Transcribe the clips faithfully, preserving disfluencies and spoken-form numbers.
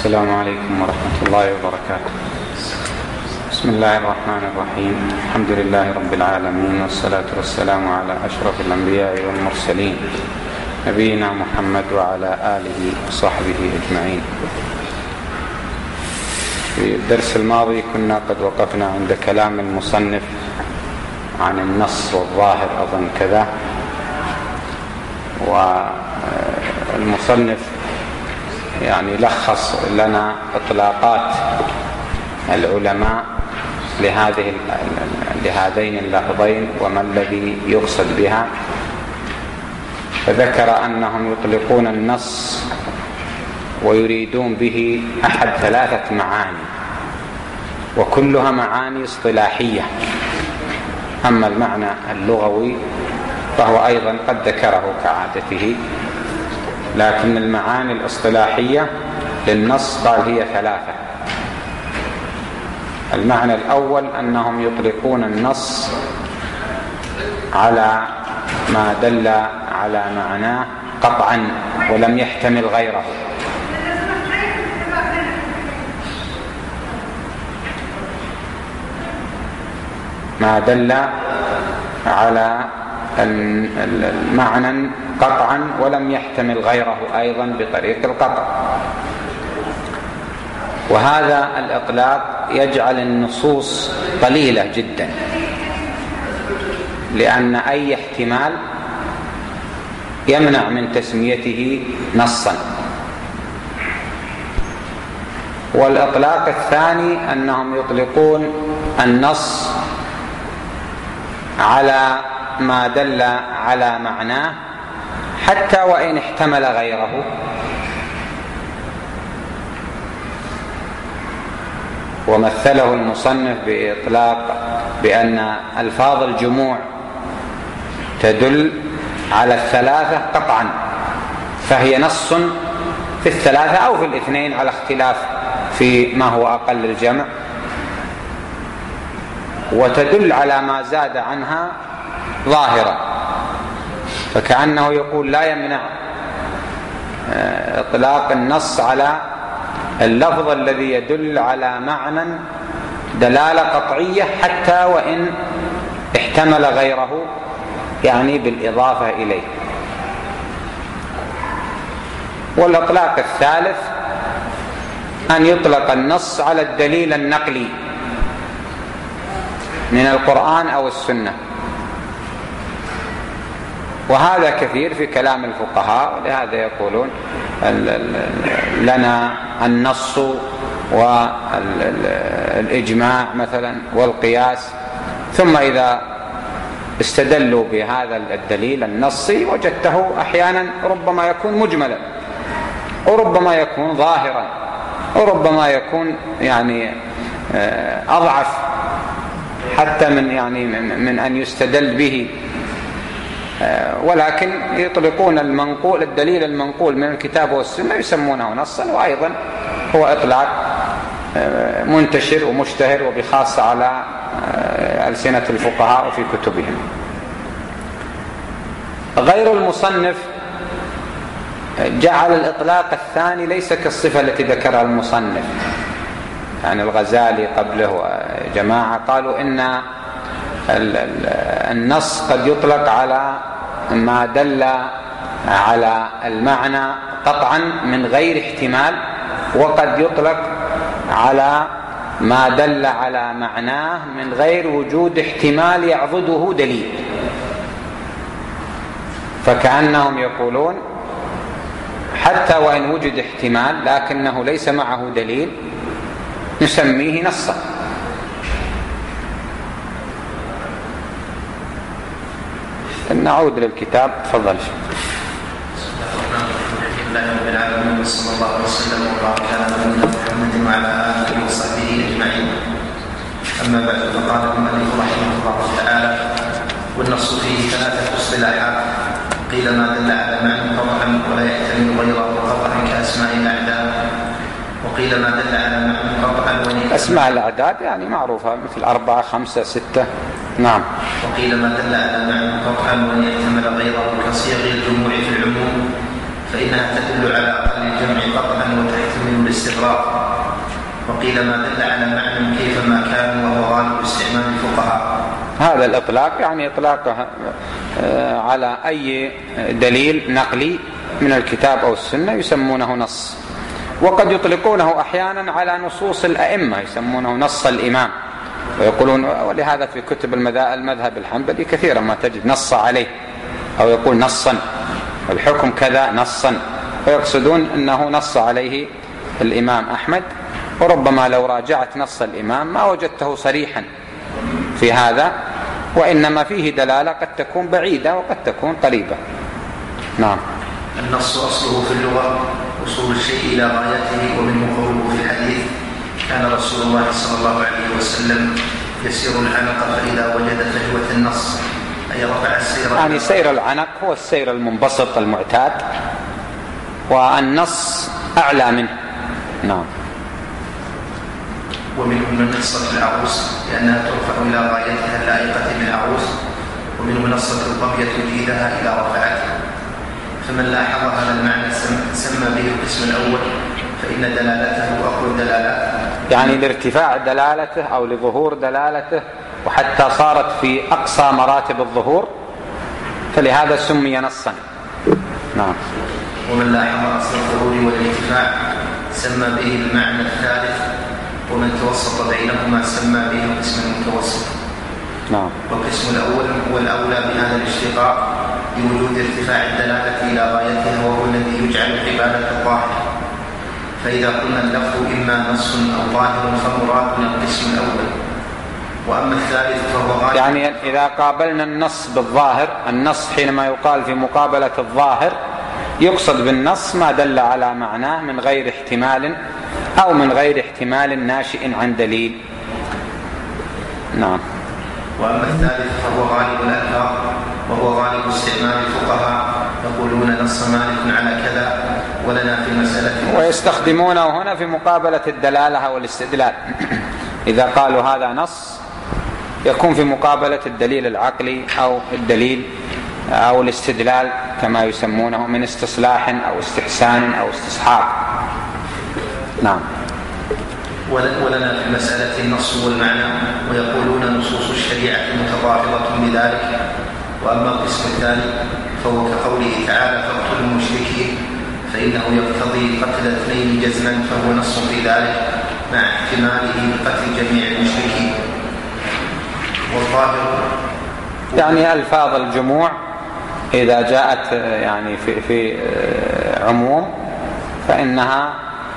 السلام عليكم ورحمة الله وبركاته. بسم الله الرحمن الرحيم. الحمد لله رب العالمين، والصلاة والسلام على أشرف الأنبياء والمرسلين نبينا محمد وعلى آله وصحبه أجمعين. في الدرس الماضي كنا قد وقفنا عند كلام المصنف عن النص والظاهر أظن كذا، والمصنف يعني لخص لنا إطلاقات العلماء لهذه لهذين اللفظين وما الذي يقصد بها، فذكر أنهم يطلقون النص ويريدون به أحد ثلاثة معاني، وكلها معاني اصطلاحية. أما المعنى اللغوي فهو أيضا قد ذكره كعادته، لكن المعاني الاصطلاحية للنص قال هي ثلاثة. المعنى الأول أنهم يطلقون النص على ما دل على معناه قطعا ولم يحتمل غيره، ما دل على المعنى قطعا ولم يحتمل غيره أيضا بطريق القطع. وهذا الإطلاق يجعل النصوص قليلة جدا، لأن أي احتمال يمنع من تسميته نصا. والإطلاق الثاني أنهم يطلقون النص على ما دل على معناه حتى وإن احتمل غيره، ومثله المصنف بإطلاق بأن ألفاظ الجموع تدل على الثلاثة قطعا، فهي نص في الثلاثة أو في الاثنين على اختلاف في ما هو أقل الجمع، وتدل على ما زاد عنها ظاهرا. فكأنه يقول لا يمنع إطلاق النص على اللفظ الذي يدل على معنى دلالة قطعية حتى وإن احتمل غيره، يعني بالإضافة إليه. والإطلاق الثالث أن يطلق النص على الدليل النقلي من القرآن أو السنة، وهذا كثير في كلام الفقهاء، ولهذا يقولون لنا النص والإجماع مثلا والقياس، ثم إذا استدلوا بهذا الدليل النصي وجدته أحيانا ربما يكون مجملا، وربما يكون ظاهرا، وربما يكون يعني أضعف حتى من يعني من أن يستدل به، ولكن يطلقون المنقول الدليل المنقول من الكتاب والسنة يسمونه نصا، وأيضا هو إطلاق منتشر ومشتهر وبخاصة على ألسنة الفقهاء وفي كتبهم. غير المصنف جعل الإطلاق الثاني ليس كالصفة التي ذكرها المصنف، يعني الغزالي قبله جماعة قالوا إن النص قد يطلق على ما دل على المعنى قطعا من غير احتمال، وقد يطلق على ما دل على معناه من غير وجود احتمال يعضده دليل. فكأنهم يقولون حتى وإن وجد احتمال لكنه ليس معه دليل نسميه نصا. نعود للكتاب. تفضل. بسم الله رب العالمين، وصلى الله وسلم وبارك على نبينا محمد وعلى آله وصحبه أجمعين. أما بعد، فقال المؤلف رحمه الله تعالى: والنص فيه ثلاثة اصطلاحات. قيل ما دل على معنى قطعا ولا يحتمل غيره قطعا كأسماء الأعداد، وقيل ما دل على معنى قطعا ونحتمل. أسماء الأعداد يعني معروفة مثل أربعة خمسة ستة. نعم. وقيل ما دل على معنى قطعا ونحتمل غيره كصيغ الجموع في العموم، فإنها تدل على أقل الجمع قطعا وتحتمل الاستغراق. وقيل ما دل على معنى كيفما كان وهو غالب استعمال الفقهاء. هذا الإطلاق يعني إطلاقه على أي دليل نقلي من الكتاب أو السنة يسمونه نص، وقد يطلقونه أحيانا على نصوص الأئمة يسمونه نص الإمام ويقولون، ولهذا في كتب المذهب الحنبلي كثيرا ما تجد نص عليه أو يقول نصا والحكم كذا نصا، ويقصدون أنه نص عليه الإمام أحمد. وربما لو راجعت نص الإمام ما وجدته صريحا في هذا، وإنما فيه دلالة قد تكون بعيدة وقد تكون قريبة. نعم. النص أصله في اللغة وصول الشيء إلى غايته، ومنه قوله في الحديث كان رسول الله صلى الله عليه وسلم يسير العنق فإذا وجد فجوة النص أي رفع السير. يعني سير العنق هو السير المنبسط المعتاد، والنص أعلى منه. نعم. ومنه منصة العروس لأنها ترفع إلى غايتها اللائقة بالعروس، ومنه منصة الظبية تجيدها إلى رفعتها. فمن لاحظ هذا المعنى سمى به القسم الأول، فإن دلالته أقوى الدلالات، يعني لارتفاع دلالته أو لظهور دلالته، وحتى صارت في أقصى مراتب الظهور، فلهذا سمي نصا. نعم. ومن لاحظ أصل الظهور والارتفاع سمى به المعنى الثالث، ومن توسط بينهما سمى به القسم المتوسط. نعم. والقسم الأول هو الأولى بهذا الاشتقاق لوجود ارتفاع الدلالة إلى غايتها، وهو الذي يجعل قبالة الظاهر. فإذا قلنا اللفظ إما نص أو ظاهر فمرادنا القسم الأول. وأما الثالث فهو غالب. يعني إذا قابلنا النص بالظاهر، النص حينما يقال في مقابلة الظاهر يقصد بالنص ما دل على معناه من غير احتمال أو من غير احتمال ناشئ عن دليل. نعم. وأما الثالث فهو غالب الألفاظ، وهو غالب استعمال الفقهاء، يقولون نص مالك على كذا ولنا في مسألة، ويستخدمونه هنا في مقابلة الدلالة والاستدلال. إذا قالوا هذا نص يكون في مقابلة الدليل العقلي أو الدليل أو الاستدلال كما يسمونه من استصلاح أو استحسان أو استصحاب. نعم. ولنا في المسألة النص والمعنى، ويقولون نصوص الشريعة متضافرة بذلك. وأما القسم الثاني فهو كقوله تعالى فاقتلوا المشركين، فإنه يقتضي قتل اثنين جزما، فهو نص في ذلك مع احتماله بقتل جميع المشركين. والظاهر يعني ألفاظ الجموع إذا جاءت يعني في, في عموم فإنها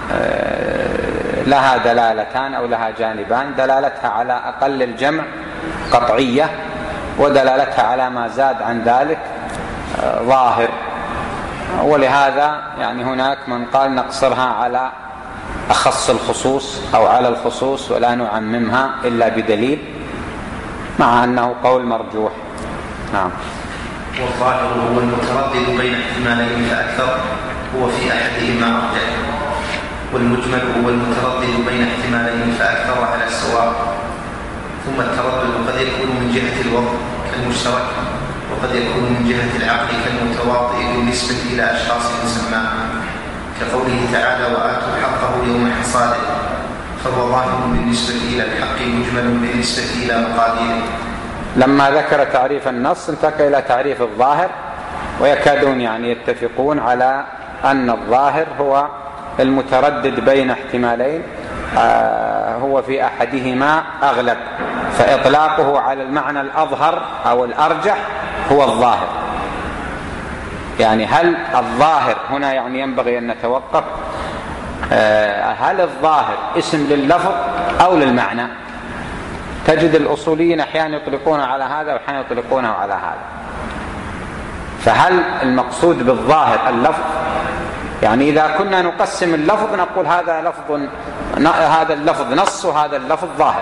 لها دلالتان أو لها جانبان، دلالتها على أقل الجمع قطعية، ودلالتها على ما زاد عن ذلك ظاهر. ولهذا يعني هناك من قال نقصرها على أخص الخصوص أو على الخصوص ولا نعممها إلا بدليل، مع أنه قول مرجوح. نعم. والظاهر هو المتردد بين احتمالين فأكثر، هو في أحدهما أرجح. والمجمل هو المتردد بين احتمالين فأكثر على السواء. ثم التردد قد يكون من جهة الوضع كالمشترك، وقد يكون من جهة العقل كالمتواطئ بالنسبة إلى أشخاص مسمى، كقوله تعالى وآتوا حقه يوم حصاده، فهو ظاهر بالنسبة إلى الحق مجمل بالنسبة إلى مقاديره. لما ذكر تعريف النص انتقل إلى تعريف الظاهر، ويكادون يعني يتفقون على أن الظاهر هو المتردد بين احتمالين، آه هو في أحدهما أغلب، فإطلاقه على المعنى الأظهر أو الأرجح هو الظاهر. يعني هل الظاهر هنا يعني ينبغي أن نتوقف، آه هل الظاهر اسم لللفظ أو للمعنى؟ تجد الأصوليين أحيانا يطلقونه على هذا وأحيانا يطلقونه على هذا. فهل المقصود بالظاهر اللفظ؟ يعني إذا كنا نقسم اللفظ نقول هذا لفظ، هذا اللفظ نص وهذا اللفظ ظاهر،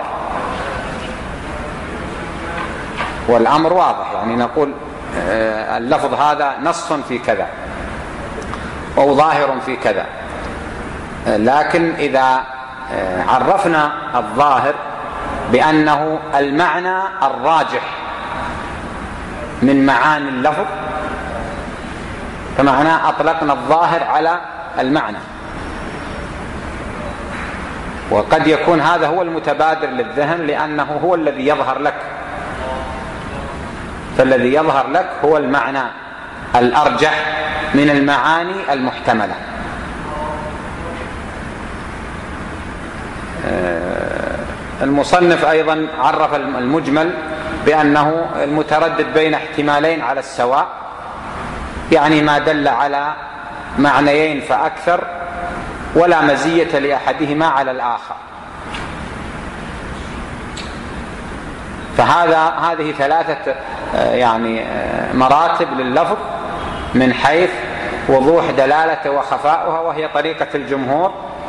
والأمر واضح. يعني نقول اللفظ هذا نص في كذا أو ظاهر في كذا. لكن إذا عرفنا الظاهر بأنه المعنى الراجح من معاني اللفظ، فمعناه أطلقنا الظاهر على المعنى. وقد يكون هذا هو المتبادر للذهن لأنه هو الذي يظهر لك، فالذي يظهر لك هو المعنى الأرجح من المعاني المحتملة. المصنف أيضا عرف المجمل بأنه المتردد بين احتمالين على السواء، يعني ما دل على معنيين فأكثر ولا مزية لأحدهما على الآخر. فهذا هذه ثلاثة يعني مراتب لللفظ من حيث وضوح دلالته وخفاؤها، وهي طريقة الجمهور،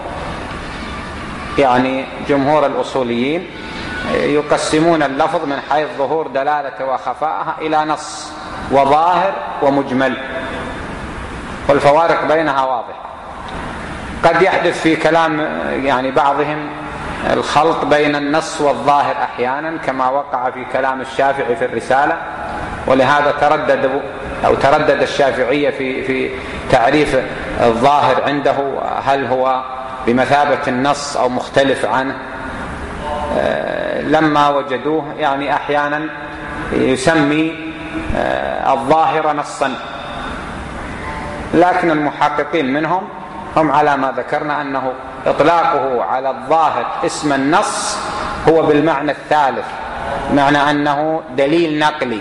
يعني جمهور الأصوليين يقسمون اللفظ من حيث ظهور دلالته وخفاءها إلى نص وظاهر ومجمل، والفوارق بينها واضحة. قد يحدث في كلام يعني بعضهم الخلط بين النص والظاهر أحيانا، كما وقع في كلام الشافعي في الرسالة، ولهذا تردد أو تردد الشافعية في في تعريف الظاهر عنده، هل هو بمثابة النص أو مختلف عنه، لما وجدوه يعني أحيانا يسمي الظاهر نصا، لكن المحققين منهم هم على ما ذكرنا أنه إطلاقه على الظاهر اسم النص هو بالمعنى الثالث، معنى أنه دليل نقلي،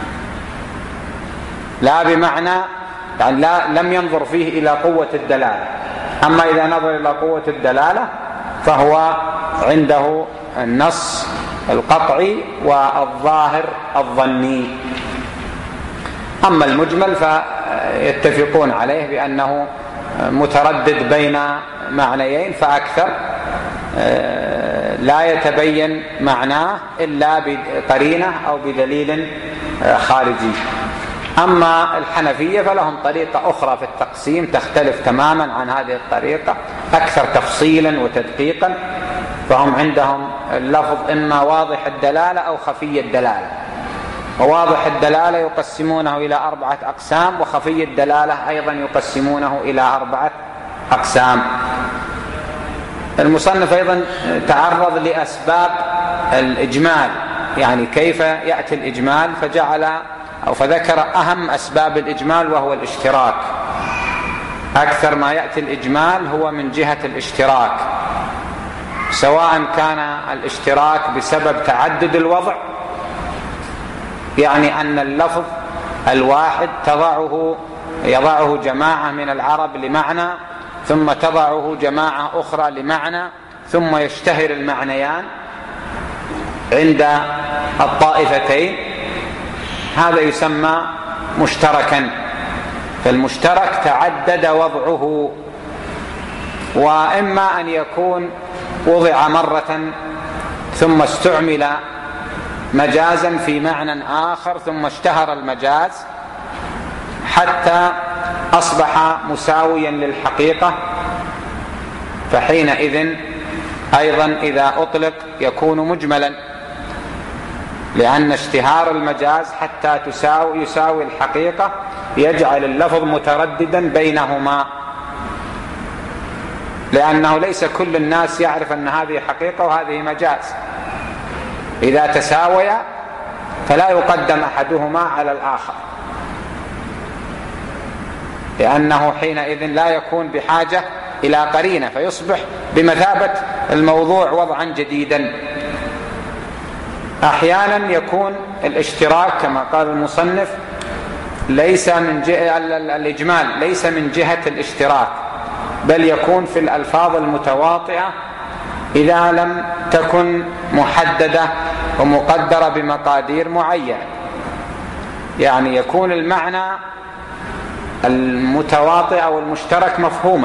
لا بمعنى يعني لا لم ينظر فيه إلى قوة الدلالة. أما إذا نظر إلى قوة الدلالة فهو عنده النص القطعي والظاهر الظني. أما المجمل فيتفقون عليه بأنه متردد بين معنيين فأكثر، لا يتبين معناه إلا بقرينة أو بدليل خارجي. أما الحنفية فلهم طريقة أخرى في التقسيم تختلف تماما عن هذه الطريقة، أكثر تفصيلا وتدقيقا، فهم عندهم اللفظ إما واضح الدلالة أو خفي الدلالة، وواضح الدلالة يقسمونه إلى أربعة أقسام، وخفي الدلالة أيضا يقسمونه إلى أربعة أقسام. المصنف أيضا تعرض لأسباب الإجمال، يعني كيف يأتي الإجمال، فجعل أو فذكر أهم أسباب الإجمال وهو الاشتراك. أكثر ما يأتي الإجمال هو من جهة الاشتراك، سواء كان الاشتراك بسبب تعدد الوضع، يعني أن اللفظ الواحد تضعه يضعه جماعة من العرب لمعنى، ثم تضعه جماعة أخرى لمعنى، ثم يشتهر المعنيان عند الطائفتين، هذا يسمى مشتركا. فالمشترك تعدد وضعه، وإما أن يكون وضع مرة ثم استعمل مجازا في معنى آخر ثم اشتهر المجاز حتى أصبح مساويا للحقيقة، فحينئذ أيضا إذا أطلق يكون مجملا، لأن اشتهار المجاز حتى تساوي يساوي الحقيقة يجعل اللفظ مترددا بينهما، لأنه ليس كل الناس يعرف أن هذه حقيقة وهذه مجاز. إذا تساويا فلا يقدم أحدهما على الآخر، لأنه حينئذ لا يكون بحاجة إلى قرينة، فيصبح بمثابة الموضوع وضعا جديدا. أحيانا يكون الاشتراك كما قال المصنف ليس من جهة الإجمال، ليس من جهة الاشتراك، بل يكون في الألفاظ المتواطئة إذا لم تكن محددة ومقدرة بمقادير معينة، يعني يكون المعنى المتواطئ أو المشترك مفهوما،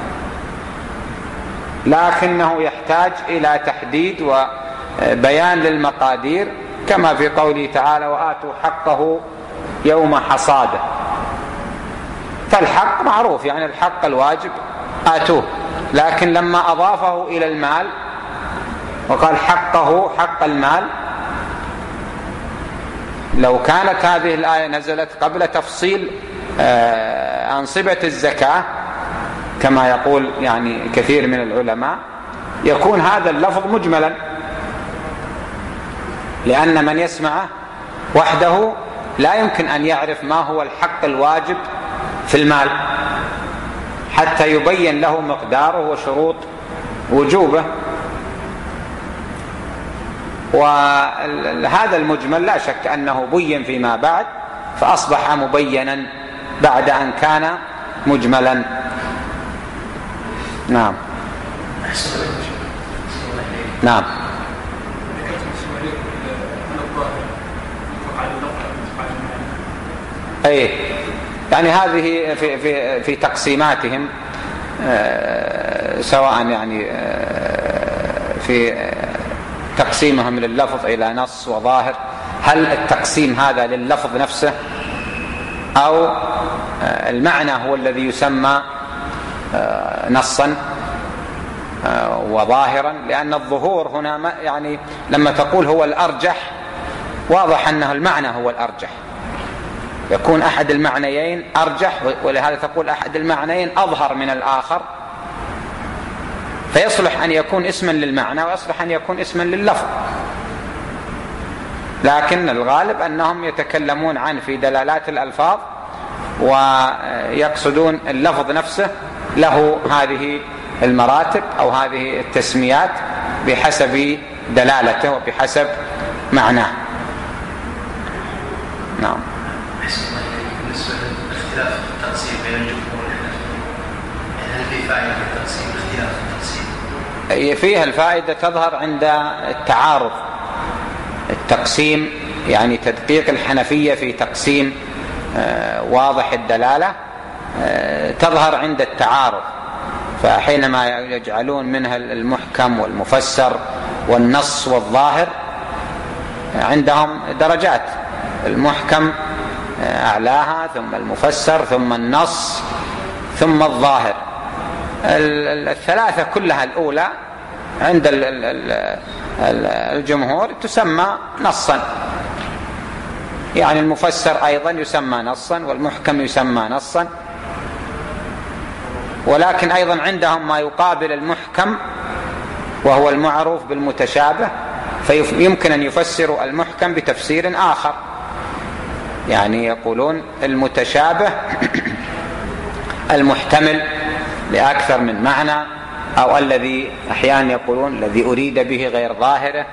لكنه يحتاج إلى تحديد وبيان للمقادير، كما في قوله تعالى وآتوا حقه يوم حصاده. فالحق معروف، يعني الحق الواجب آتوه، لكن لما أضافه إلى المال وقال حقه حق المال، لو كانت هذه الآية نزلت قبل تفصيل أنصبة الزكاة كما يقول يعني كثير من العلماء، يكون هذا اللفظ مجملا، لأن من يسمعه وحده لا يمكن أن يعرف ما هو الحق الواجب في المال حتى يبين له مقداره وشروط وجوبه. وهذا المجمل لا شك أنه بين فيما بعد، فأصبح مبينا بعد أن كان مجملا. نعم نعم. أي يعني هذه في في في تقسيماتهم سواء يعني في تقسيمهم لللفظ إلى نص وظاهر، هل التقسيم هذا لللفظ نفسه أو المعنى هو الذي يسمى نصا وظاهرا؟ لأن الظهور هنا يعني لما تقول هو الأرجح واضح أنه المعنى هو الأرجح، يكون أحد المعنيين أرجح، ولهذا تقول أحد المعنيين أظهر من الآخر، فيصلح أن يكون اسما للمعنى ويصلح أن يكون اسما لللفظ. لكن الغالب أنهم يتكلمون عن في دلالات الألفاظ ويقصدون اللفظ نفسه له هذه المراتب أو هذه التسميات بحسب دلالته وبحسب معناه. نعم. بالنسبة لاختلاف التقسيم بين الجمهور والحنفية، هل في فائدة في التقسيم اختلاف التقسيم؟ فيها الفائدة تظهر عند التعارض. التقسيم يعني تدقيق الحنفية في تقسيم واضح الدلالة تظهر عند التعارض، فحينما يجعلون منها المحكم والمفسر والنص والظاهر عندهم درجات، المحكم أعلاها ثم المفسر ثم النص ثم الظاهر. الثلاثة كلها الأولى عند الجمهور تسمى نصا، يعني المفسر أيضا يسمى نصا والمحكم يسمى نصا، ولكن أيضا عندهم ما يقابل المحكم وهو المعروف بالمتشابه، فيمكن أن يفسروا المحكم بتفسير آخر، يعني يقولون المتشابه المحتمل لأكثر من معنى، أو الذي أحيانا يقولون الذي أريد به غير ظاهره،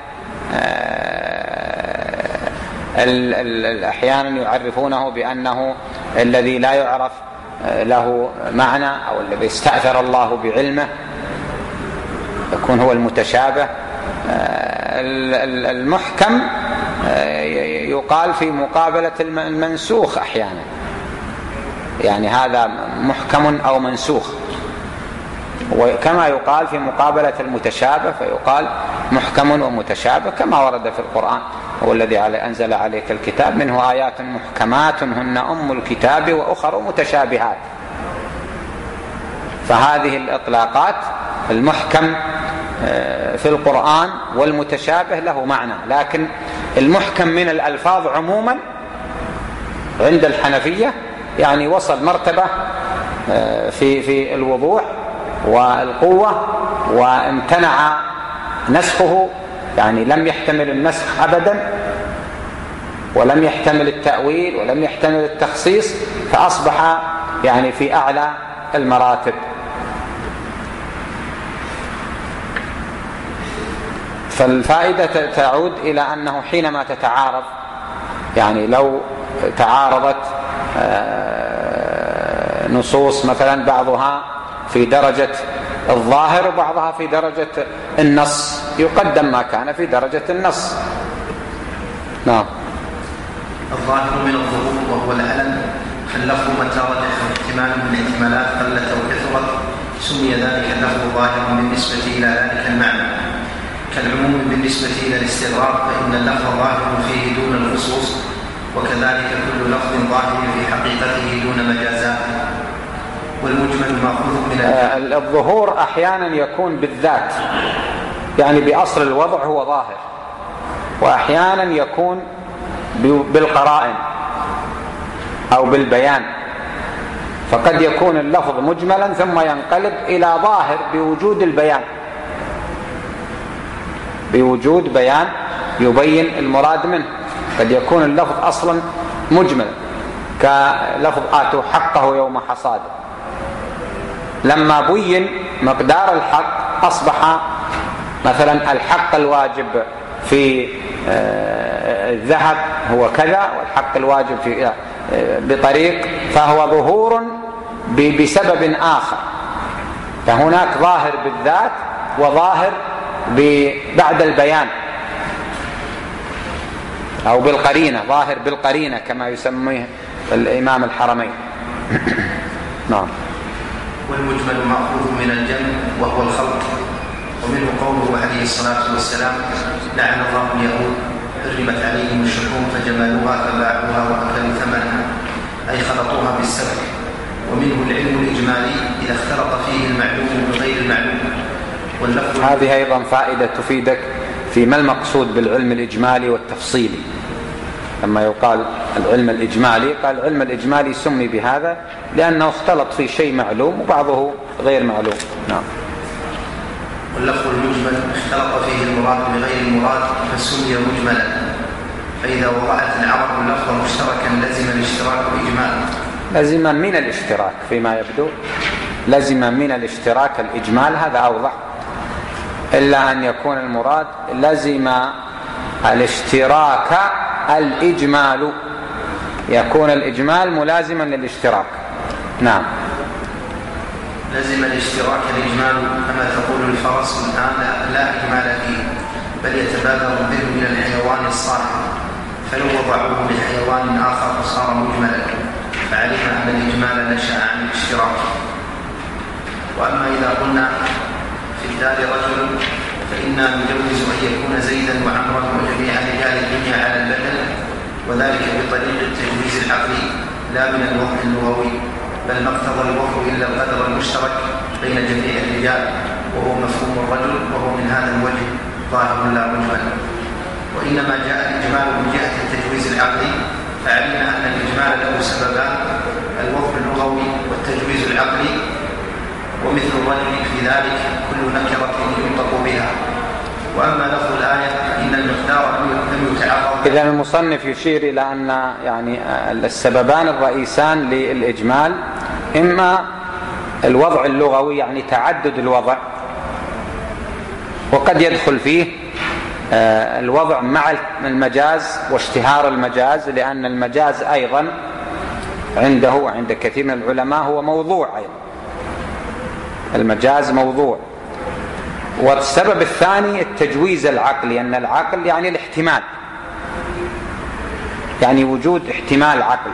أحيانا يعرفونه بأنه الذي لا يعرف له معنى أو الذي استأثر الله بعلمه يكون هو المتشابه. المحكم يقال في مقابلة المنسوخ أحيانا، يعني هذا محكم أو منسوخ، وكما يقال في مقابلة المتشابه فيقال محكم ومتشابه، كما ورد في القرآن هو الذي أنزل عليك الكتاب منه آيات محكمات هن أم الكتاب وأخر متشابهات. فهذه الإطلاقات المحكم في القرآن والمتشابه له معنى، لكن المحكم من الألفاظ عموما عند الحنفية يعني وصل مرتبة في في الوضوح والقوة وامتنع نسخه، يعني لم يحتمل النسخ أبدا ولم يحتمل التأويل ولم يحتمل التخصيص، فأصبح يعني في أعلى المراتب. فالفائدة تعود إلى أنه حينما تتعارض، يعني لو تعارضت نصوص مثلا بعضها في درجة الظاهر وبعضها في درجة النص، يقدم ما كان في درجة النص. نعم. الظاهر من الظهور وهو الألم، فاللفظ متى رجح احتمال من احتمالات قلت أو كثرت سمي ذلك اللفظ ظاهرا بالنسبة إلى ذلك المعنى، كالعموم بالنسبة إلى الاستغراق، فإن اللفظ ظاهر فيه دون الخصوص، وكذلك كل لفظ ظاهر في حقيقته دون مجازاته، والمجمل مأخوذ من الظهور أحيانا يكون بالذات، يعني بأصل الوضع هو ظاهر، وأحيانا يكون بالقرائن أو بالبيان، فقد يكون اللفظ مجملا ثم ينقلب إلى ظاهر بوجود البيان، بوجود بيان يبين المراد منه. قد يكون اللفظ أصلا مجملا كلفظ آتوا حقه يوم حصاده، لما بين مقدار الحق أصبح مثلا الحق الواجب في الذهب هو كذا، والحق الواجب في بطريق، فهو ظهور بسبب آخر. فهناك ظاهر بالذات وظاهر بعد البيان أو بالقرينة، ظاهر بالقرينة كما يسميه الإمام الحرمين. نعم. والمجمل مأخوذ من الجمع وهو الخلط، ومنه قوله عليه الصلاة والسلام: لعن الله اليهود حرمت عليهم الشحوم فجملوها فباعوها وأكلوا ثمنها، أي خلطوها بالسبع. ومنه العلم الإجمالي إذا اختلط فيه المعلوم بغير المعلوم. واللفظ هذه أيضا فائدة تفيدك في ما المقصود بالعلم الإجمالي والتفصيلي. لما يقال العلم الإجمالي، قال العلم الإجمالي سمي بهذا لأنه اختلط في شيء معلوم وبعضه غير معلوم. نعم. واللفظ المجمل اختلط فيه المراد بغير المراد فسمي مجملا. فإذا وضعت العرب اللفظ مشتركا لزم الاشتراك إجمالا. لزم من الاشتراك فيما يبدو، لزم من الاشتراك الإجمال، هذا أوضح، إلا أن يكون المراد لزم الاشتراك الإجمال، يكون الإجمال ملازما للاشتراك. نعم. لزم الاشتراك الإجمال كما تقول الفرس الآن لا إجمال فيه، بل يتبادر الذهن إلى الحيوان الصاحب، فلو وضعوه لحيوان آخر فصار مجملا، فعلم أن الإجمال نشأ عن الاشتراك. وأما إذا قلنا في الدار رجل فإنا نجوز أن يكون زيدا وعمرا وجميع رجال الدنيا على البدن، وذلك بطريق التجويز العقلي لا من الوضع اللغوي، بل ما اقتضى الوضع إلا القدر المشترك بين جميع الرجال، وهو مفهوم الرجل، وهو من هذا الوجه ظاهر لا مجمل. وإنما جاء الإجمال من جهة التجويز العقلي، فعلمنا أن الإجمال له سببان: الوضع اللغوي والتجويز العقلي. ومثل الرجل في ذلك كل نكرة ينطق بها. وأما لفظ الآية فإن المقدار لم يتعرض. إذا المصنف يشير إلى أن يعني السببان الرئيسان للإجمال إما الوضع اللغوي، يعني تعدد الوضع، وقد يدخل فيه الوضع مع المجاز واشتهار المجاز، لأن المجاز أيضا عنده وعند كثير من العلماء هو موضوع أيضا، المجاز موضوع. والسبب الثاني التجويز العقلي، أن العقل يعني الاحتمال، يعني وجود احتمال عقلي،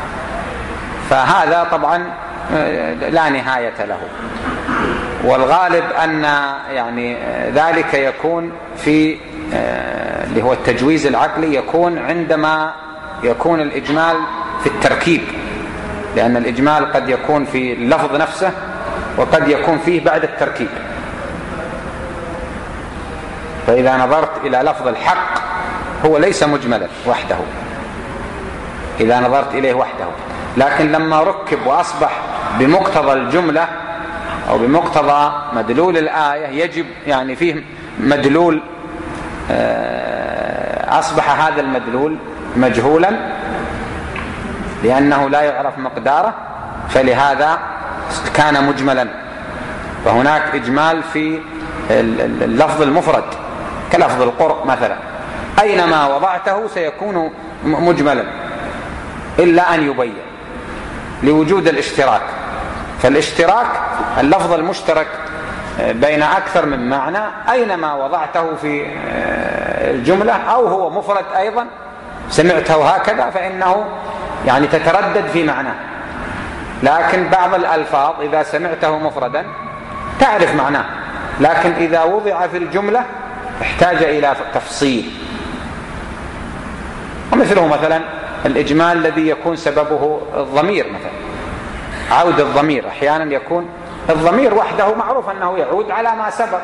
فهذا طبعا لا نهاية له. والغالب أن يعني ذلك يكون في اللي هو التجويز العقلي يكون عندما يكون الإجمال في التركيب، لأن الإجمال قد يكون في اللفظ نفسه وقد يكون فيه بعد التركيب. فإذا نظرت إلى لفظ الحق هو ليس مجملا وحده إذا نظرت إليه وحده، لكن لما ركب وأصبح بمقتضى الجملة أو بمقتضى مدلول الآية يجب يعني فيه مدلول، أصبح هذا المدلول مجهولا لأنه لا يعرف مقداره، فلهذا كان مجملا. فهناك إجمال في اللفظ المفرد كلفظ القرء مثلا، أينما وضعته سيكون مجملا إلا أن يبين لوجود الاشتراك. فالاشتراك اللفظ المشترك بين أكثر من معنى أينما وضعته في الجملة أو هو مفرد أيضا سمعته هكذا فإنه يعني تتردد في معناه. لكن بعض الألفاظ إذا سمعته مفردا تعرف معناه، لكن إذا وضع في الجملة احتاج إلى تفصيل. ومثله مثلا الإجمال الذي يكون سببه الضمير، مثلا عود الضمير، أحيانا يكون الضمير وحده معروف أنه يعود على ما سبق،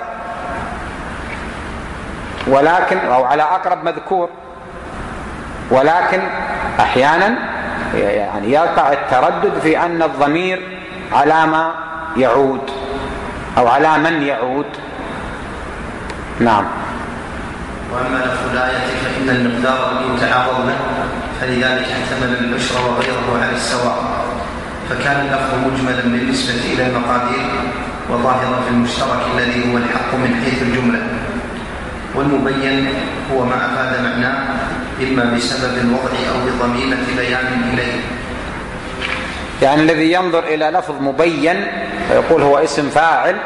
ولكن أو على أقرب مذكور، ولكن أحيانا يعني يقع التردد في أن الضمير على ما يعود أو على من يعود. نعم. وأما لفظ الآية فإن المقدار الذي يتعرض له فلذلك احتمل البشر وغيره على السواء، فكان اللفظ مجملا بالنسبة إلى المقادير وظاهرا في المشترك الذي هو الحق من حيث الجملة، والمبين هو ما أفاد معناه إما بسبب الوضع أو بضميمة بيان إليه. يعني الذي ينظر إلى لفظ مبين ويقول هو اسم فاعل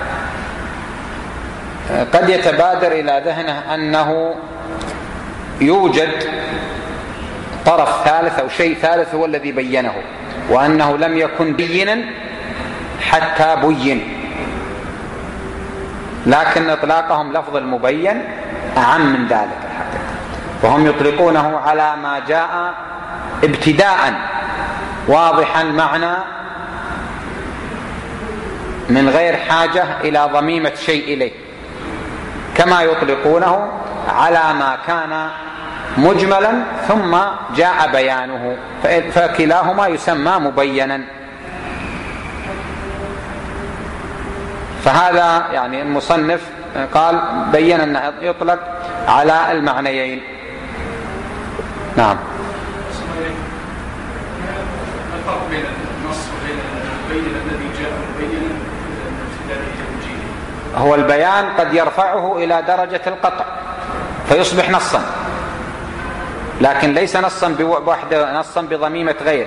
قد يتبادر إلى ذهنه أنه يوجد طرف ثالث أو شيء ثالث هو الذي بينه، وأنه لم يكن بينا حتى بين، لكن إطلاقهم لفظ المبين أعم من ذلك الحقيقة، وهم يطلقونه على ما جاء ابتداء واضحا المعنى من غير حاجة إلى ضميمة شيء إليه، كما يطلقونه على ما كان مجملا ثم جاء بيانه، فكلاهما يسمى مبينا. فهذا يعني المصنف قال بين أنه يطلق على المعنيين. نعم. الفرق بين النص وبين المبين الذي جاء مبينا في ابتداء؟ هو البيان قد يرفعه إلى درجة القطع فيصبح نصا، لكن ليس نصا بوحده، نصا بضميمة غيره،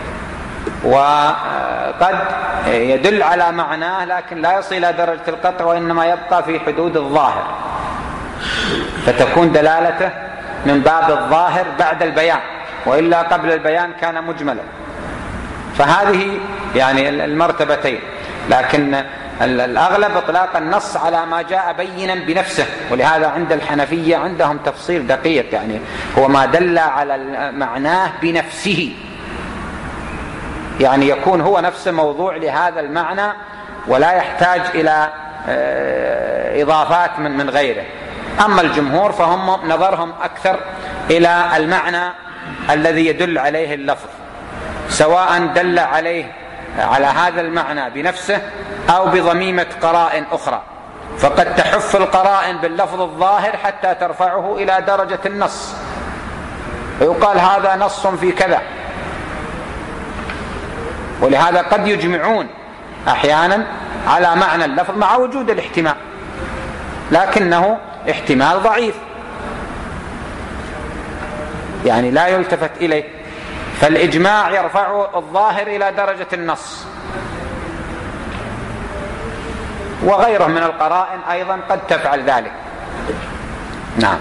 وقد يدل على معناه لكن لا يصل إلى درجة القطع، وإنما يبقى في حدود الظاهر، فتكون دلالته من باب الظاهر بعد البيان، وإلا قبل البيان كان مجملا. فهذه يعني المرتبتين، لكن الأغلب إطلاق النص على ما جاء بينا بنفسه، ولهذا عند الحنفية عندهم تفصيل دقيق، يعني هو ما دل على معناه بنفسه، يعني يكون هو نفسه موضوع لهذا المعنى ولا يحتاج إلى إضافات من من غيره. أما الجمهور فهم نظرهم أكثر إلى المعنى الذي يدل عليه اللفظ، سواء دل عليه على هذا المعنى بنفسه أو بضميمة قرائن أخرى، فقد تحف القرائن باللفظ الظاهر حتى ترفعه إلى درجة النص، ويقال هذا نص في كذا. ولهذا قد يجمعون أحيانا على معنى اللفظ مع وجود الاحتمال، لكنه احتمال ضعيف يعني لا يلتفت إليه، فالإجماع يرفع الظاهر إلى درجة النص، وغيره من القرائن أيضا قد تفعل ذلك. نعم.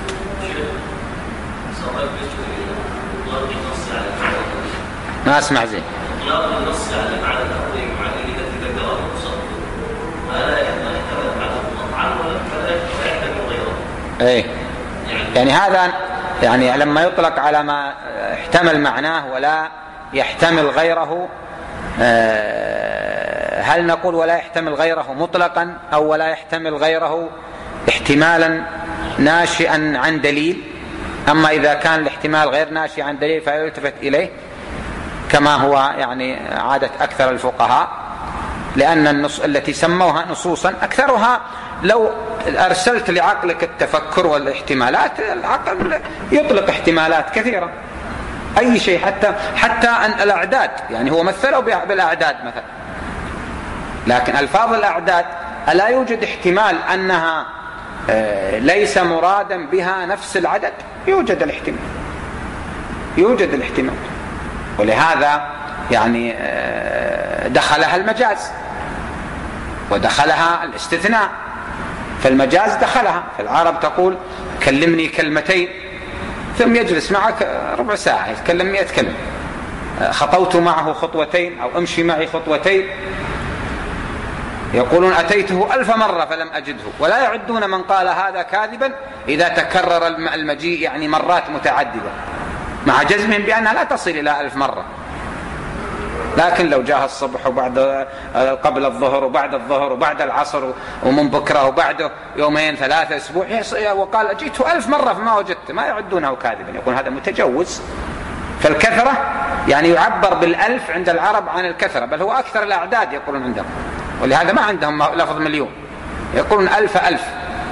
ما أسمع زين. إطلاق النص على معنى الأول المعنى الذي ذكره المصنف فلا يحتمل معنى قطعا ولا يحتمل غيره. إيه. يعني هذا يعني لما يطلق على ما احتمل معناه ولا يحتمل غيره، هل نقول ولا يحتمل غيره مطلقا أو ولا يحتمل غيره احتمالا ناشئا عن دليل؟ أما إذا كان الاحتمال غير ناشئ عن دليل فيلتفت إليه كما هو يعني عادة أكثر الفقهاء، لأن النص التي سموها نصوصا أكثرها لو أرسلت لعقلك التفكر والاحتمالات، العقل يطلق احتمالات كثيرة أي شيء، حتى حتى أن الأعداد، يعني هو مثله بالأعداد مثلا، لكن ألفاظ الأعداد ألا يوجد احتمال أنها ليس مرادا بها نفس العدد؟ يوجد الاحتمال، يوجد الاحتمال. ولهذا يعني دخلها المجاز ودخلها الاستثناء، فالمجاز دخلها، فالعرب تقول كلمني كلمتين ثم يجلس معك ربع ساعة يتكلم مئة كلمة، خطوت معه خطوتين أو امشي معي خطوتين، يقولون أتيته ألف مرة فلم أجده، ولا يعدون من قال هذا كاذبا إذا تكرر المجيء يعني مرات متعددة، مع جزم بأنها لا تصل إلى ألف مرة. لكن لو جاء الصبح وبعد قبل الظهر وبعد الظهر وبعد العصر ومن بكرة وبعده يومين ثلاثة أسبوع وقال جئت ألف مرة فما وجدت، ما يعدونه كاذبا، يقول هذا متجوز فالكثرة يعني يعبر بالألف عند العرب عن الكثرة، بل هو أكثر الأعداد يقولون عندهم، ولهذا ما عندهم لفظ مليون، يقولون ألف ألف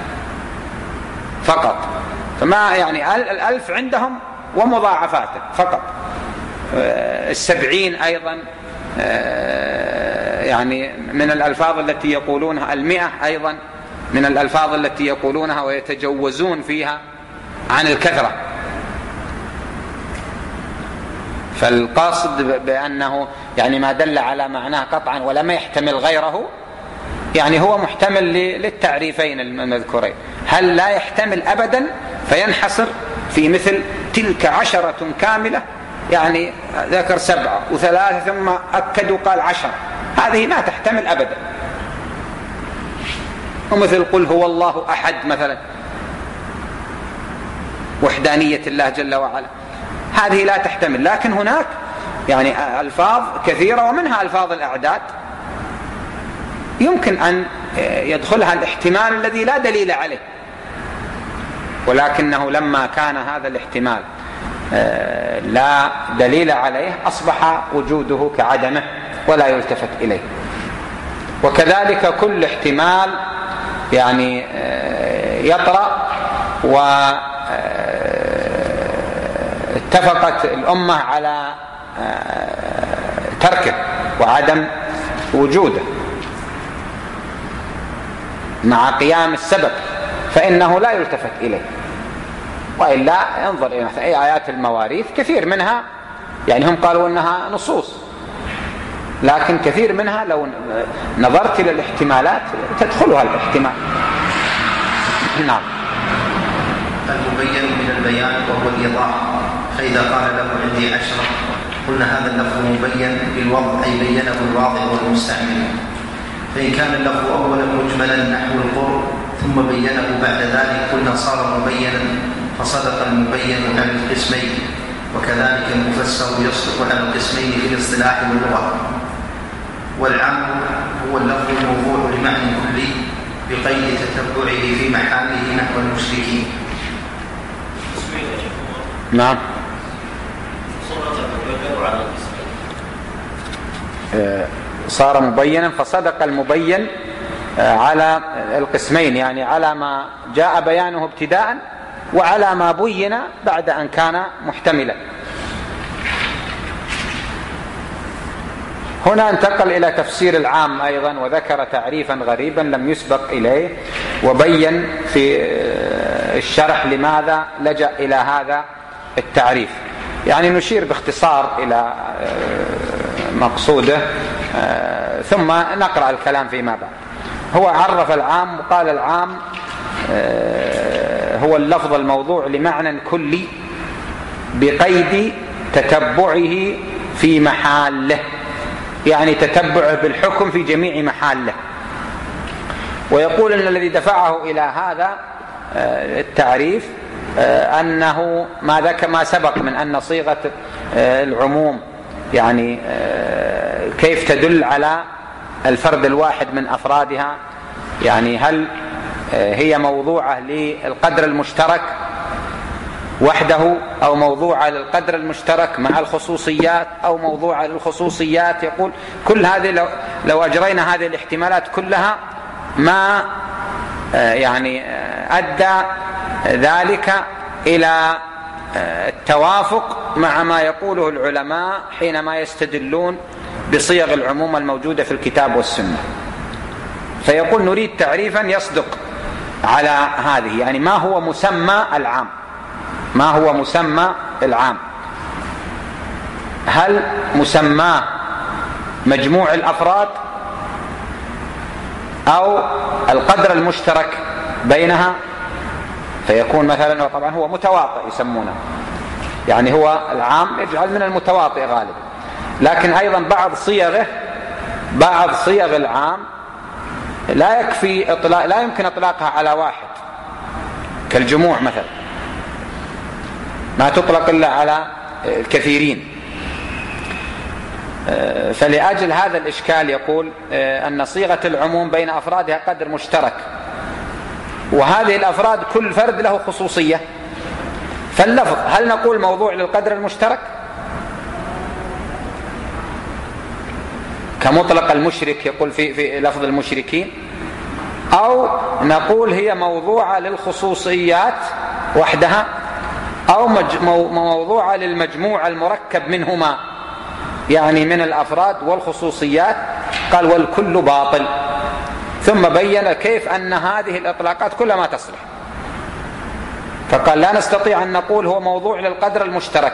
فقط. فما يعني الألف عندهم ومضاعفاته فقط. السبعين أيضا يعني من الألفاظ التي يقولونها، المئة أيضا من الألفاظ التي يقولونها ويتجوزون فيها عن الكثرة. فالقاصد بأنه يعني ما دل على معناه قطعا ولم يحتمل غيره، يعني هو محتمل للتعريفين المذكورين. هل لا يحتمل أبدا فينحصر في مثل تلك عشرة كاملة، يعني ذكر سبعة وثلاثة ثم أكد وقال عشر، هذه ما تحتمل أبدا. ومثل قل هو الله أحد مثلا، وحدانية الله جل وعلا، هذه لا تحتمل. لكن هناك يعني ألفاظ كثيرة ومنها ألفاظ الأعداد يمكن أن يدخلها الاحتمال الذي لا دليل عليه، ولكنه لما كان هذا الاحتمال لا دليل عليه أصبح وجوده كعدمه ولا يلتفت إليه. وكذلك كل احتمال يعني يطرأ واتفقت الأمة على تركه وعدم وجوده مع قيام السبب، فإنه لا يلتفت إليه. وإلا انظر إلى آيات المواريث كثير منها يعني هم قالوا إنها نصوص، لكن كثير منها لو نظرت إلى الاحتمالات تدخلها الاحتمال. نعم. المبين من البيان وهو الإيضاح، فإذا قال له عندي عشرة قلنا هذا اللفظ مبين بالوضع أي بينه الواضع والمستعمل. فإن كان اللفظ أولا مجملا نحو القرب ثم بينه بعد ذلك قلنا صار مبينا فصدق المبين على القسمين. وكذلك المفسر يصدق على القسمين في الاصطلاح واللغة. والعام هو اللفظ الموضوع لمعنى كلي بقيد تتبعه في محله نحو المشركين. نعم. صار مبينا فصدق المبين على القسمين، يعني على ما جاء بيانه ابتداء وعلى ما بين بعد أن كان محتملا. هنا انتقل إلى تفسير العام أيضا، وذكر تعريفا غريبا لم يسبق إليه، وبين في الشرح لماذا لجأ إلى هذا التعريف. يعني نشير باختصار إلى مقصوده ثم نقرأ الكلام فيما بعد. هو عرف العام وقال العام هو اللفظ الموضوع لمعنى كلي بقيد تتبعه في محاله، يعني تتبعه بالحكم في جميع محاله. ويقول أن الذي دفعه إلى هذا التعريف أنه ما ذاك ما سبق من أن صيغة العموم يعني كيف تدل على الفرد الواحد من أفرادها، يعني هل هي موضوعة للقدر المشترك وحده أو موضوعة للقدر المشترك مع الخصوصيات أو موضوعة للخصوصيات. يقول كل هذه لو, لو أجرينا هذه الاحتمالات كلها ما يعني أدى ذلك إلى التوافق مع ما يقوله العلماء حينما يستدلون بصيغ العموم الموجودة في الكتاب والسنة. فيقول نريد تعريفا يصدق على هذه، يعني ما هو مسمى العام، ما هو مسمى العام؟ هل مسمى مجموع الأفراد أو القدر المشترك بينها؟ فيكون مثلا طبعا هو متواطئ يسمونه، يعني هو العام يجعل من المتواطئ غالبا، لكن أيضا بعض صيغه بعض صيغ العام لا يكفي إطلاق، لا يمكن إطلاقها على واحد، كالجموع مثلا ما تطلق إلا على الكثيرين. فلأجل هذا الإشكال يقول أن صيغة العموم بين أفرادها قدر مشترك، وهذه الأفراد كل فرد له خصوصية. فاللفظ هل نقول موضوع للقدر المشترك كمطلق المشرك يقول في, في لفظ المشركين، أو نقول هي موضوعة للخصوصيات وحدها، أو موضوعة للمجموع المركب منهما، يعني من الأفراد والخصوصيات. قال والكل باطل، ثم بين كيف أن هذه الإطلاقات كلها ما تصلح. فقال لا نستطيع أن نقول هو موضوع للقدر المشترك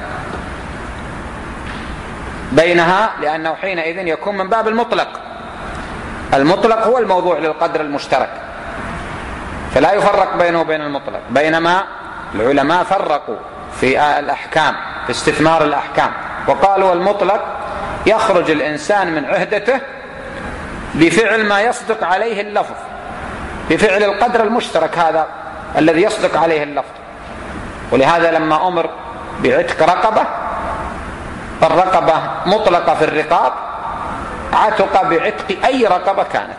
بينها، لأنه حينئذ يكون من باب المطلق. المطلق هو الموضوع للقدر المشترك، فلا يفرق بينه وبين المطلق. بينما العلماء فرقوا في الأحكام، في استثمار الأحكام، وقالوا المطلق يخرج الإنسان من عهدته بفعل ما يصدق عليه اللفظ، بفعل القدر المشترك هذا الذي يصدق عليه اللفظ. ولهذا لما أمر بعتق رقبة، الرقبة مطلقة في الرقاب، عتق بعتق أي رقبة كانت.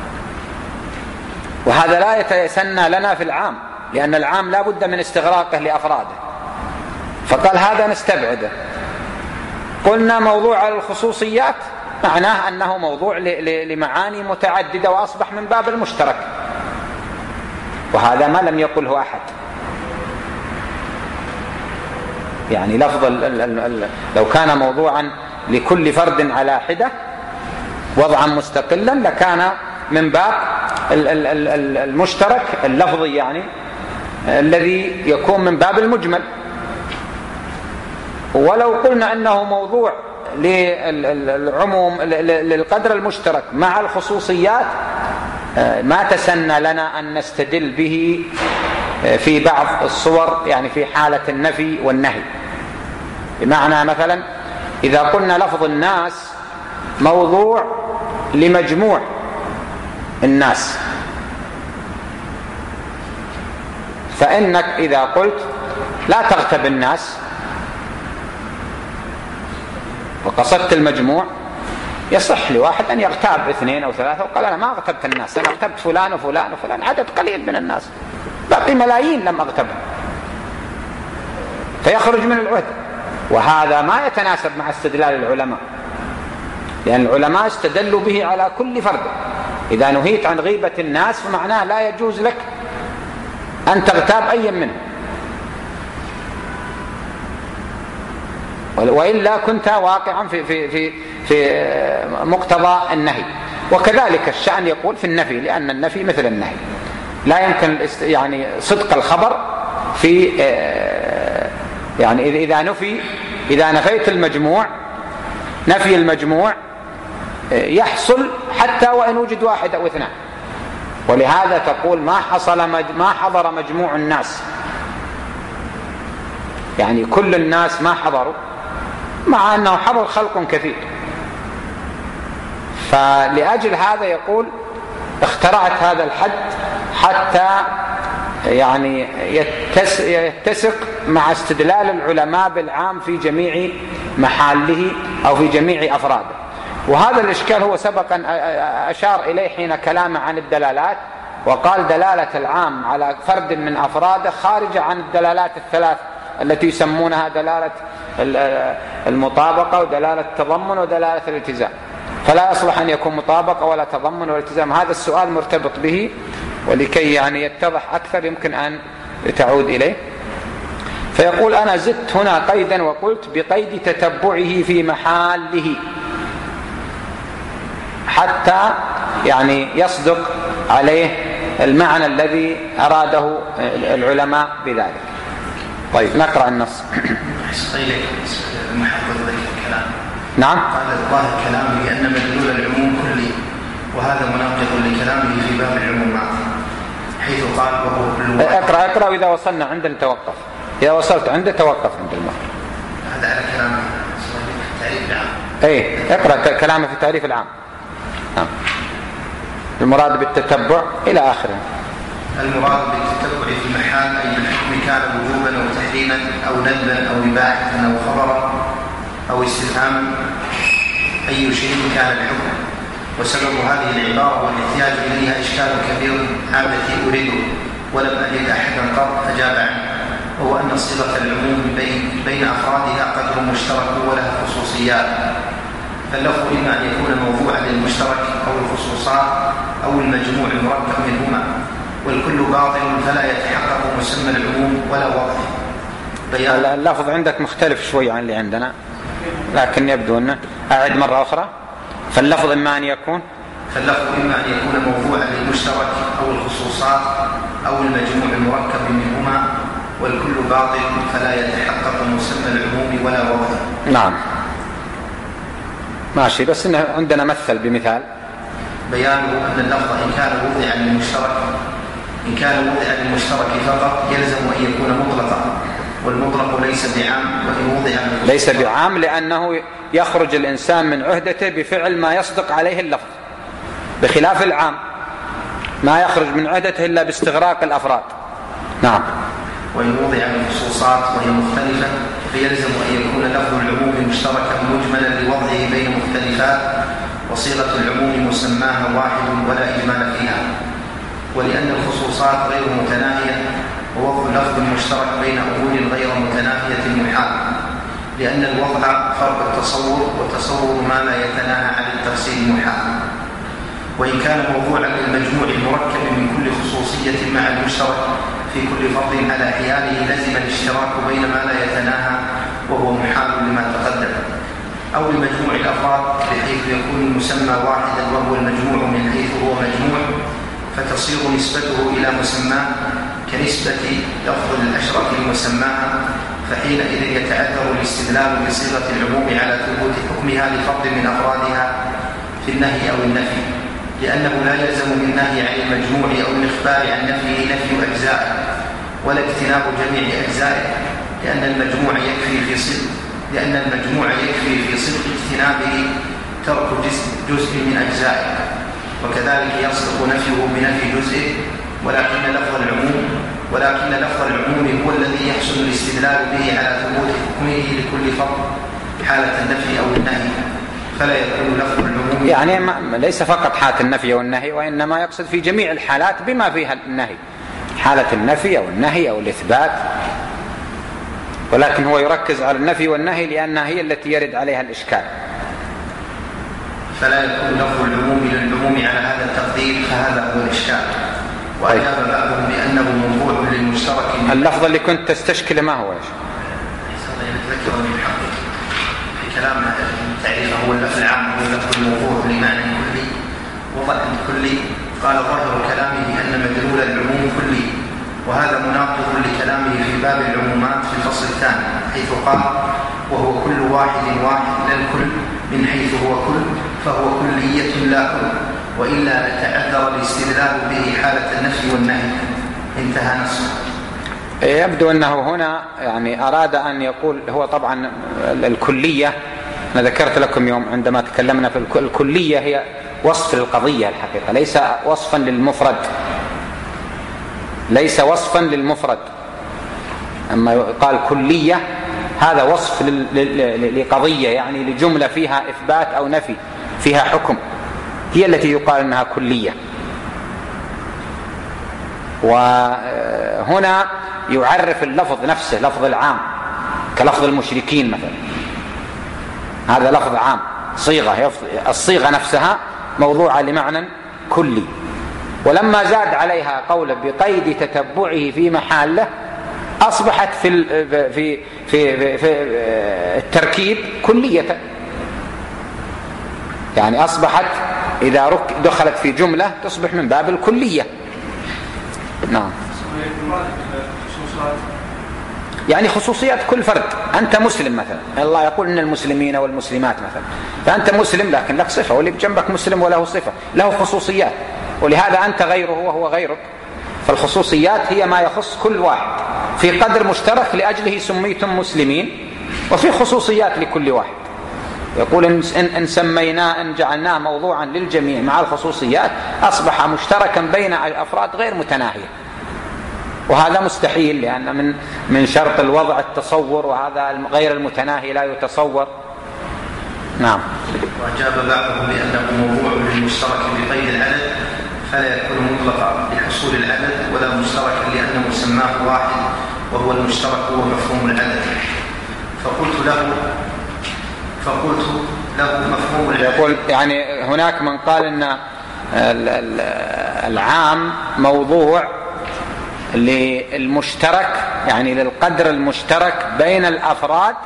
وهذا لا يتسنى لنا في العام، لأن العام لا بد من استغراقه لأفراده، فقال هذا نستبعده. قلنا موضوع الخصوصيات معناه أنه موضوع لمعاني متعددة وأصبح من باب المشترك، وهذا ما لم يقله أحد. يعني لفظ ال ال ال لو كان موضوعا لكل فرد على حدة وضعا مستقلا لكان من باب المشترك اللفظي، يعني الذي يكون من باب المجمل. ولو قلنا أنه موضوع للعموم للقدر المشترك مع الخصوصيات ما تسنى لنا أن نستدل به في بعض الصور، يعني في حالة النفي والنهي. بمعنى مثلا إذا قلنا لفظ الناس موضوع لمجموع الناس، فإنك إذا قلت لا تغتب الناس وقصدت المجموع، يصح لواحد أن يغتاب اثنين أو ثلاثة وقال أنا ما اغتبت الناس، أنا اغتبت فلان وفلان وفلان، عدد قليل من الناس، باقي ملايين لم أغتبهم، فيخرج من العهد. وهذا ما يتناسب مع استدلال العلماء، لأن العلماء استدلوا به على كل فرد. إذا نهيت عن غيبة الناس فمعناه لا يجوز لك أن تغتاب أي منهم، وإلا كنت واقعا في, في, في, في مقتضى النهي. وكذلك الشأن يقول في النفي، لأن النفي مثل النهي، لا يمكن يعني صدق الخبر في يعني إذا نفي إذا نفيت المجموع، نفي المجموع يحصل حتى وإن وجد واحد أو اثنان. ولهذا تقول ما حصل ما حضر مجموع الناس، يعني كل الناس ما حضروا، مع أنه حضر خلق كثير. فلأجل هذا يقول اخترعت هذا الحد حتى يعني يتسق مع استدلال العلماء بالعام في جميع محاله أو في جميع أفراده. وهذا الإشكال هو سبقا أشار إليه حين كلام عن الدلالات، وقال دلالة العام على فرد من أفراده خارجة عن الدلالات الثلاث التي يسمونها دلالة المطابقة ودلالة التضمن ودلالة الالتزام، فلا يصلح أن يكون مطابقة ولا تضمن ولا التزام. هذا السؤال مرتبط به، ولكي يعني يتضح أكثر يمكن أن تعود إليه. فيقول أنا زدت هنا قيدا وقلت بقيد تتبعه في محاله حتى يعني يصدق عليه المعنى الذي أراده العلماء بذلك. طيب نقرأ النص. نعم. قال الظاهر كلامه أن مدلول العموم كلي، وهذا مناقض لكلامه في باب العمومات، حيث قال وهو كل واحد. اقرأ اقرأ وإذا وصلنا عند توقف، إذا وصلت عنده توقف عند المرء. هذا على كلامه في تعريف العام. ايه اقرأ كلامه في تعريف العام. نعم. المراد بالتتبع إلى آخره. المراد بالتتبع في المحال أي الحكم كان وجوبا أو تحريما أو ندبا أو إباحة أو خبرا أو استفهاما، أي شيء كان الحكم. وسبب هذه العبارة والاحتياج إليها إشكال كبير عادتي أريده ولم أجد أحدا قط أجاب عنه، وهو أن صيغة العموم بين, بين أفرادها قدر مشترك ولها خصوصيات، فاللفظ إما أن يكون موضوعا للمشترك أو الخصوصات أو المجموع المركب منهما، والكل باطل فلا يتحقق مسمى العموم ولا وضعه. اللفظ عندك مختلف شوي عن اللي عندنا، لكن يبدو أنه أعد مرة أخرى. فاللفظ إما أن يكون فاللفظ إما أن يكون موضوعا للمشترك أو الخصوصات أو المجموع المركب منهما، والكل باطل فلا يتحقق مسمى العموم ولا وضعه. نعم ماشي، بس إنه عندنا مثل بمثال بيانه أن اللفظ إن كان وضعا للمشترك إن كان وضعا للمشترك فقط يلزم أن يكون مطلقا، والمطلق ليس بعام وإن وضع ليس بعام، لأنه يخرج الإنسان من عهدته بفعل ما يصدق عليه اللفظ، بخلاف العام ما يخرج من عهدته إلا باستغراق الأفراد. نعم. وإن وضع الخصوصات وهي مختلفة فيلزم أن يكون لفظ العموم مشتركا مجملا لوضعه بين مختلفات، وصيغة العموم مسماها واحد ولا إجمال فيها. ولأن الخصوصات غير متناهية، ووضع لفظ مشترك بين أمور غير متناهية محال، لأن الوضع فرق التصور، وتصور ما لا يتناهى عن التفصيل محال. وإن كان موضوعا للمجموع المركب من كل خصوصية مع المشترك في كل فرد على حياله، لزم الاشتراك بين ما لا يتناهى وهو محال لما تقدم، أو لمجموع الأفراد بحيث يكون المسمى واحدا وهو المجموع من حيث هو مجموع، فتصير نسبته إلى مسماه كنسبة لفظ الأشرف لمسماها، فحينئذ يتعذر الاستدلال بصيغة العموم على ثبوت حكمها لفرد من أفرادها في النهي أو النفي، لأنه لا يلزم بالنهي عن المجموع أو الإخبار عن نفيه نفي أجزائه ولا اجتناب جميع أجزائه، لأن المجموع يكفي في صدق لأن المجموع يكفي في صدق اجتنابه ترك جزء من أجزائه، وكذلك يصدق نفيه بنفي جزئه، ولكن لفظ العموم ولكن لفظ العموم هو الذي يحسن الاستدلال به على ثبوت حكمه لكل فرد حالة النفي أو النهي، فلا يكون لفظ العموم يعني ما ليس فقط حالة النفي والنهي، وإنما يقصد في جميع الحالات بما فيها النهي، حالة النفي أو النهي أو الإثبات، ولكن هو يركز على النفي والنهي لأنها هي التي يرد عليها الإشكال. فلا يكون لفظ العموم للعموم على هذا التقدير، فهذا هو الإشكال. وأجاب بعضهم بأنه موضوع للمشترك. اللفظ اللي كنت تستشكله ما هو إيش؟ يتذكر من حقه في كلام تعريفه هو اللفظ العام هو لفظ الموضوع لمعنى كلي وضع كلي. قال ظاهر كلامه أن مدلول العموم كلي، وهذا مناقض لكلامه في باب العمومات في الفصل الثاني، حيث قال وهو كل واحد واحد لا الكل من حيث هو كل، فهو كلية لا كل، وإلا لتعذر الاستدلال به حالة النفي والنهي. انتهى نصه. يبدو أنه هنا يعني أراد أن يقول، هو طبعا الكلية أنا ذكرت لكم يوم عندما تكلمنا في الكلية هي وصف للقضية الحقيقة، ليس وصفا للمفرد ليس وصفا للمفرد أما قال كلية هذا وصف لقضية، يعني لجملة فيها إثبات أو نفي، فيها حكم، هي التي يقال أنها كلية. وهنا يعرف اللفظ نفسه لفظ العام كلفظ المشركين مثلا، هذا لفظ عام صيغة، الصيغة نفسها موضوعة لمعنى كلي، ولما زاد عليها قوله بقيد تتبعه في محله أصبحت في في في, في التركيب كلية، يعني أصبحت إذا دخلت في جملة تصبح من باب الكلية. نعم. يعني خصوصيات كل فرد. أنت مسلم مثلا، الله يقول إن المسلمين والمسلمات مثلا، فأنت مسلم لكن لك صفة، واللي بجنبك مسلم وله صفة، له خصوصيات، ولهذا أنت غيره وهو غيرك. فالخصوصيات هي ما يخص كل واحد في قدر مشترك لأجله سميتم مسلمين، وفي خصوصيات لكل واحد. يقول إن, إن سميناه إن جعلناه موضوعا للجميع مع الخصوصيات أصبح مشتركا بين الأفراد غير متناهية، وهذا مستحيل، لأن من من شرط الوضع التصور، وهذا غير المتناهي لا يتصور. نعم. وأجاب بعضهم بأنه موضوع للمشترك بقيد العدد، فلا يكون مطلقا لحصول العدد، ولا مشتركا لأن مسماه واحد وهو المشترك هو مفهوم العدد. فقلت له فقلت له مفهوم العدد. يقول يعني هناك من قال ان العام موضوع للمشترك، يعني للقدر المشترك بين الأفراد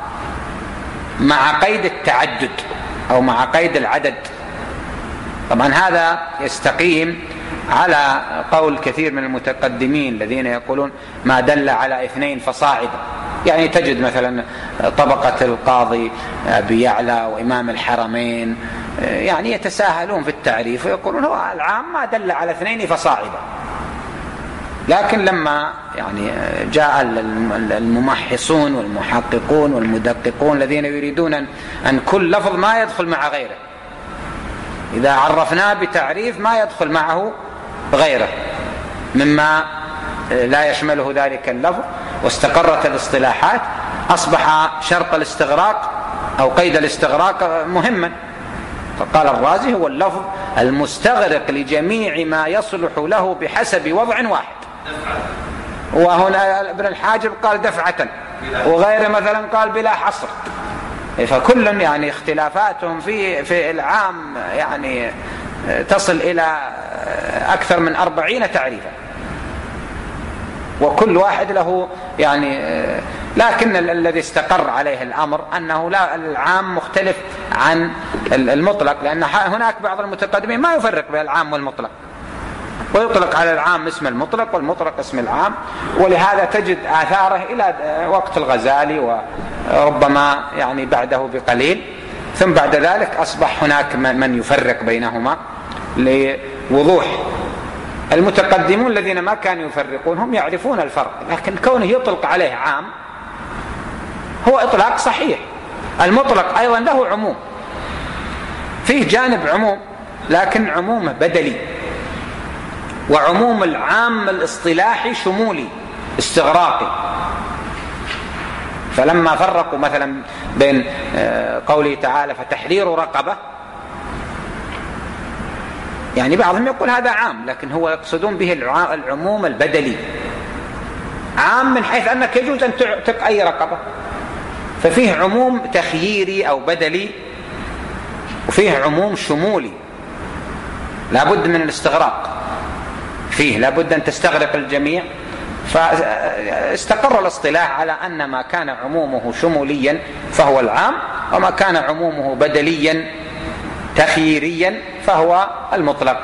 مع قيد التعدد أو مع قيد العدد. طبعا هذا يستقيم على قول كثير من المتقدمين الذين يقولون ما دل على اثنين فصاعدا. يعني تجد مثلا طبقة القاضي أبي يعلى وإمام الحرمين يعني يتساهلون في التعريف ويقولون هو العام ما دل على اثنين فصاعدا. لكن لما يعني جاء الممحصون والمحققون والمدققون الذين يريدون أن كل لفظ ما يدخل مع غيره، إذا عرفناه بتعريف ما يدخل معه غيره مما لا يشمله ذلك اللفظ، واستقرت الاصطلاحات، أصبح شرط الاستغراق أو قيد الاستغراق مهما. فقال الرازي هو اللفظ المستغرق لجميع ما يصلح له بحسب وضع واحد. وهنا ابن الحاجب قال دفعة، وغيره مثلا قال بلا حصر. فكل يعني اختلافاتهم في في العام يعني تصل إلى أكثر من أربعين تعريفا، وكل واحد له يعني. لكن الذي استقر عليه الأمر أنه لا، العام مختلف عن المطلق، لأن هناك بعض المتقدمين ما يفرق بين العام والمطلق، ويطلق على العام اسم المطلق والمطلق اسم العام. ولهذا تجد آثاره إلى وقت الغزالي وربما يعني بعده بقليل، ثم بعد ذلك أصبح هناك من يفرق بينهما لوضوح. المتقدمون الذين ما كانوا يفرقون هم يعرفون الفرق، لكن كونه يطلق عليه عام هو إطلاق صحيح. المطلق أيضا له عموم، فيه جانب عموم لكن عمومه بدلي، وعموم العام الاصطلاحي شمولي استغراقي. فلما فرقوا مثلا بين قوله تعالى فتحرير رقبة، يعني بعضهم يقول هذا عام، لكن هو يقصدون به العموم البدلي. عام من حيث أنك يجوز أن تعتق أي رقبة، ففيه عموم تخييري أو بدلي، وفيه عموم شمولي لابد من الاستغراق فيه، لابد أن تستغرق الجميع. فاستقر الاصطلاح على أن ما كان عمومه شموليا فهو العام، وما كان عمومه بدليا تخييريا فهو المطلق.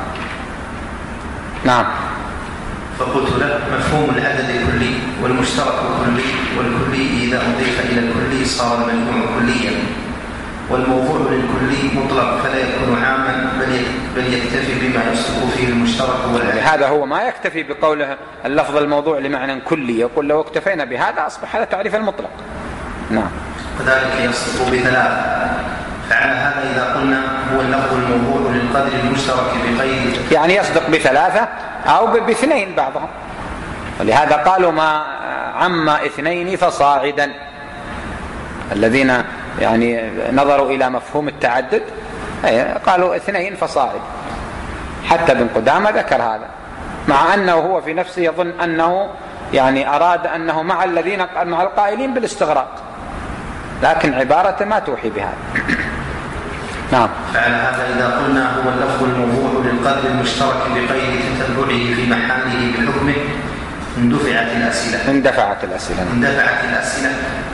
نعم. فقلت له مفهوم العدد الكلي والمشترك الكلي، والكلي إذا أضيف إلى الكلي صار المجموع كليا، والموضوع للكلي مطلق فلا يكون عاما بل يكتفي بما يصدق فيه المشترك والعدد. هذا هو ما يكتفي بقوله اللفظ الموضوع لمعنى كلي، يقول لو اكتفينا بهذا أصبح هذا تعريف المطلق. نعم. وذلك يصدق بثلاث. فعلى هذا إذا قلنا هو اللفظ الموضوع للقدر المشترك بقيد، يعني يصدق بثلاثة أو باثنين بعضهم، ولهذا قالوا ما عم اثنين فصاعدا. الذين يعني نظروا إلى مفهوم التعدد قالوا اثنين فصاعد. حتى ابن قدامة ذكر هذا، مع أنه هو في نفسه يظن أنه يعني أراد أنه مع الذين مع القائلين بالاستغراق، لكن عبارة ما توحي بهذا. نعم. فعلى هذا إذا قلنا هو اللفظ الموضوع للقدر المشترك بقيد تتبعه في محله بحكمه اندفعت الأسئلة اندفعت الأسئلة اندفعت الأسئلة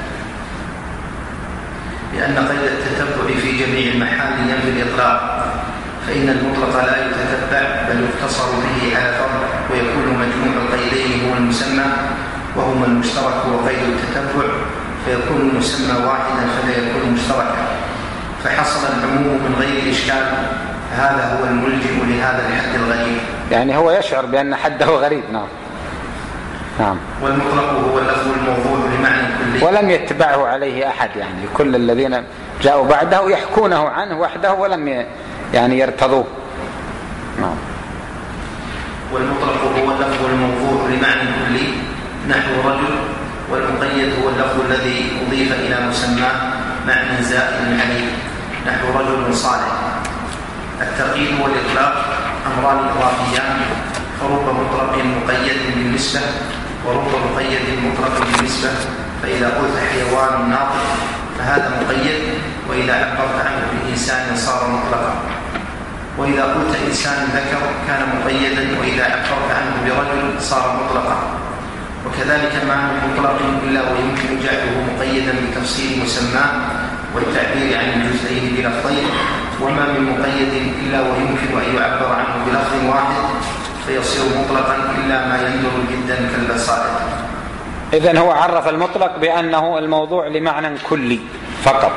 لأن قيد التتبع في جميع المحال ينفي الإطلاق، فإن المطلق لا يتتبع بل يقتصر به على فرد، ويكون مجموع القيدين هو المسمى وهما المشترك وقيد التتبع، فيكون المسمى واحدا فلا يكون مشتركا، فحصل العموم من غير إشكال. هذا هو الملجئ لهذا الحد الغريب، يعني هو يشعر بأن حده غريب. نعم. نعم. والمطلق هو اللفظ الموضوع لمعنى كلي، ولم يتبعه عليه أحد، يعني كل الذين جاءوا بعده يحكونه عنه وحده ولم يعني يرتضوه. نعم. والمطلق هو اللفظ الموضوع لمعنى كلي نحو رجل، والمقيد هو اللفظ الذي أضيف إلى مسماه معنى زائد عليه نحو رجل صالح. التقييد والإطلاق أمران إضافيان، فرب مطلق مقيد بالنسبة ورب مقيد مطلق بالنسبة. فإذا قلت حيوان ناطق فهذا مقيد، وإذا عبرت عنه بإنسان صار مطلقا. وإذا قلت إنسان ذكر كان مقيدا، وإذا عبرت عنه برجل صار مطلقا. وكذلك ما من مطلق إلا ويمكن جعله مقيدا بتفصيل مسماه والتعبير عن الجزئين بلفظين، وما من مقيد إلا ويمكن أن يعبر عنه بلفظ واحد فيصير مطلقا إلا ما يندر جدا كالبصائر. إذن هو عرف المطلق بأنه الموضوع لمعنى كلي فقط،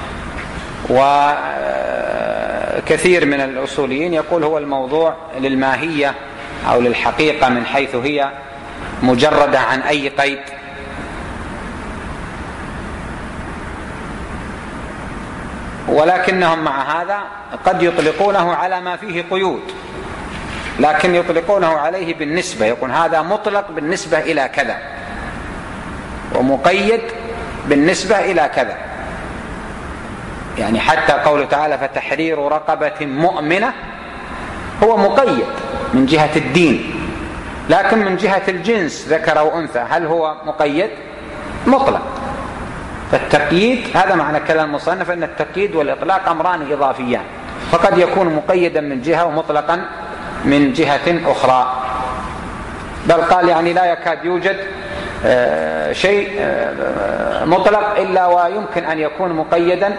وكثير من الأصوليين يقول هو الموضوع للماهية أو للحقيقة من حيث هي مجردة عن أي قيد. ولكنهم مع هذا قد يطلقونه على ما فيه قيود، لكن يطلقونه عليه بالنسبة، يكون هذا مطلق بالنسبة إلى كذا ومقيد بالنسبة إلى كذا. يعني حتى قوله تعالى فتحرير رقبة مؤمنة هو مقيد من جهة الدين، لكن من جهة الجنس ذكر أو أنثى هل هو مقيد؟ مطلق. فالتقييد هذا معنى كلام المصنف أن التقييد والإطلاق أمران إضافيان، فقد يكون مقيدا من جهة ومطلقا من جهة أخرى. بل قال يعني لا يكاد يوجد شيء مطلق إلا ويمكن أن يكون مقيدا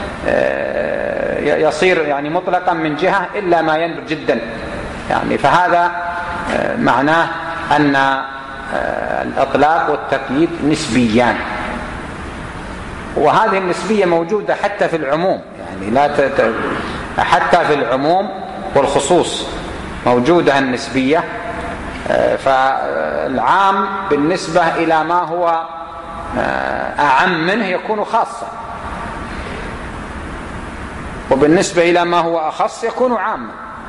يصير يعني مطلقا من جهة إلا ما يندر جدا. يعني فهذا معناه أن الإطلاق والتقييد نسبيان، وهذه النسبية موجودة حتى في العموم، يعني لا تت... حتى في العموم والخصوص موجودة النسبية. فالعام بالنسبة إلى ما هو أعم منه يكون خاصا، وبالنسبة إلى ما هو أخص يكون عاما.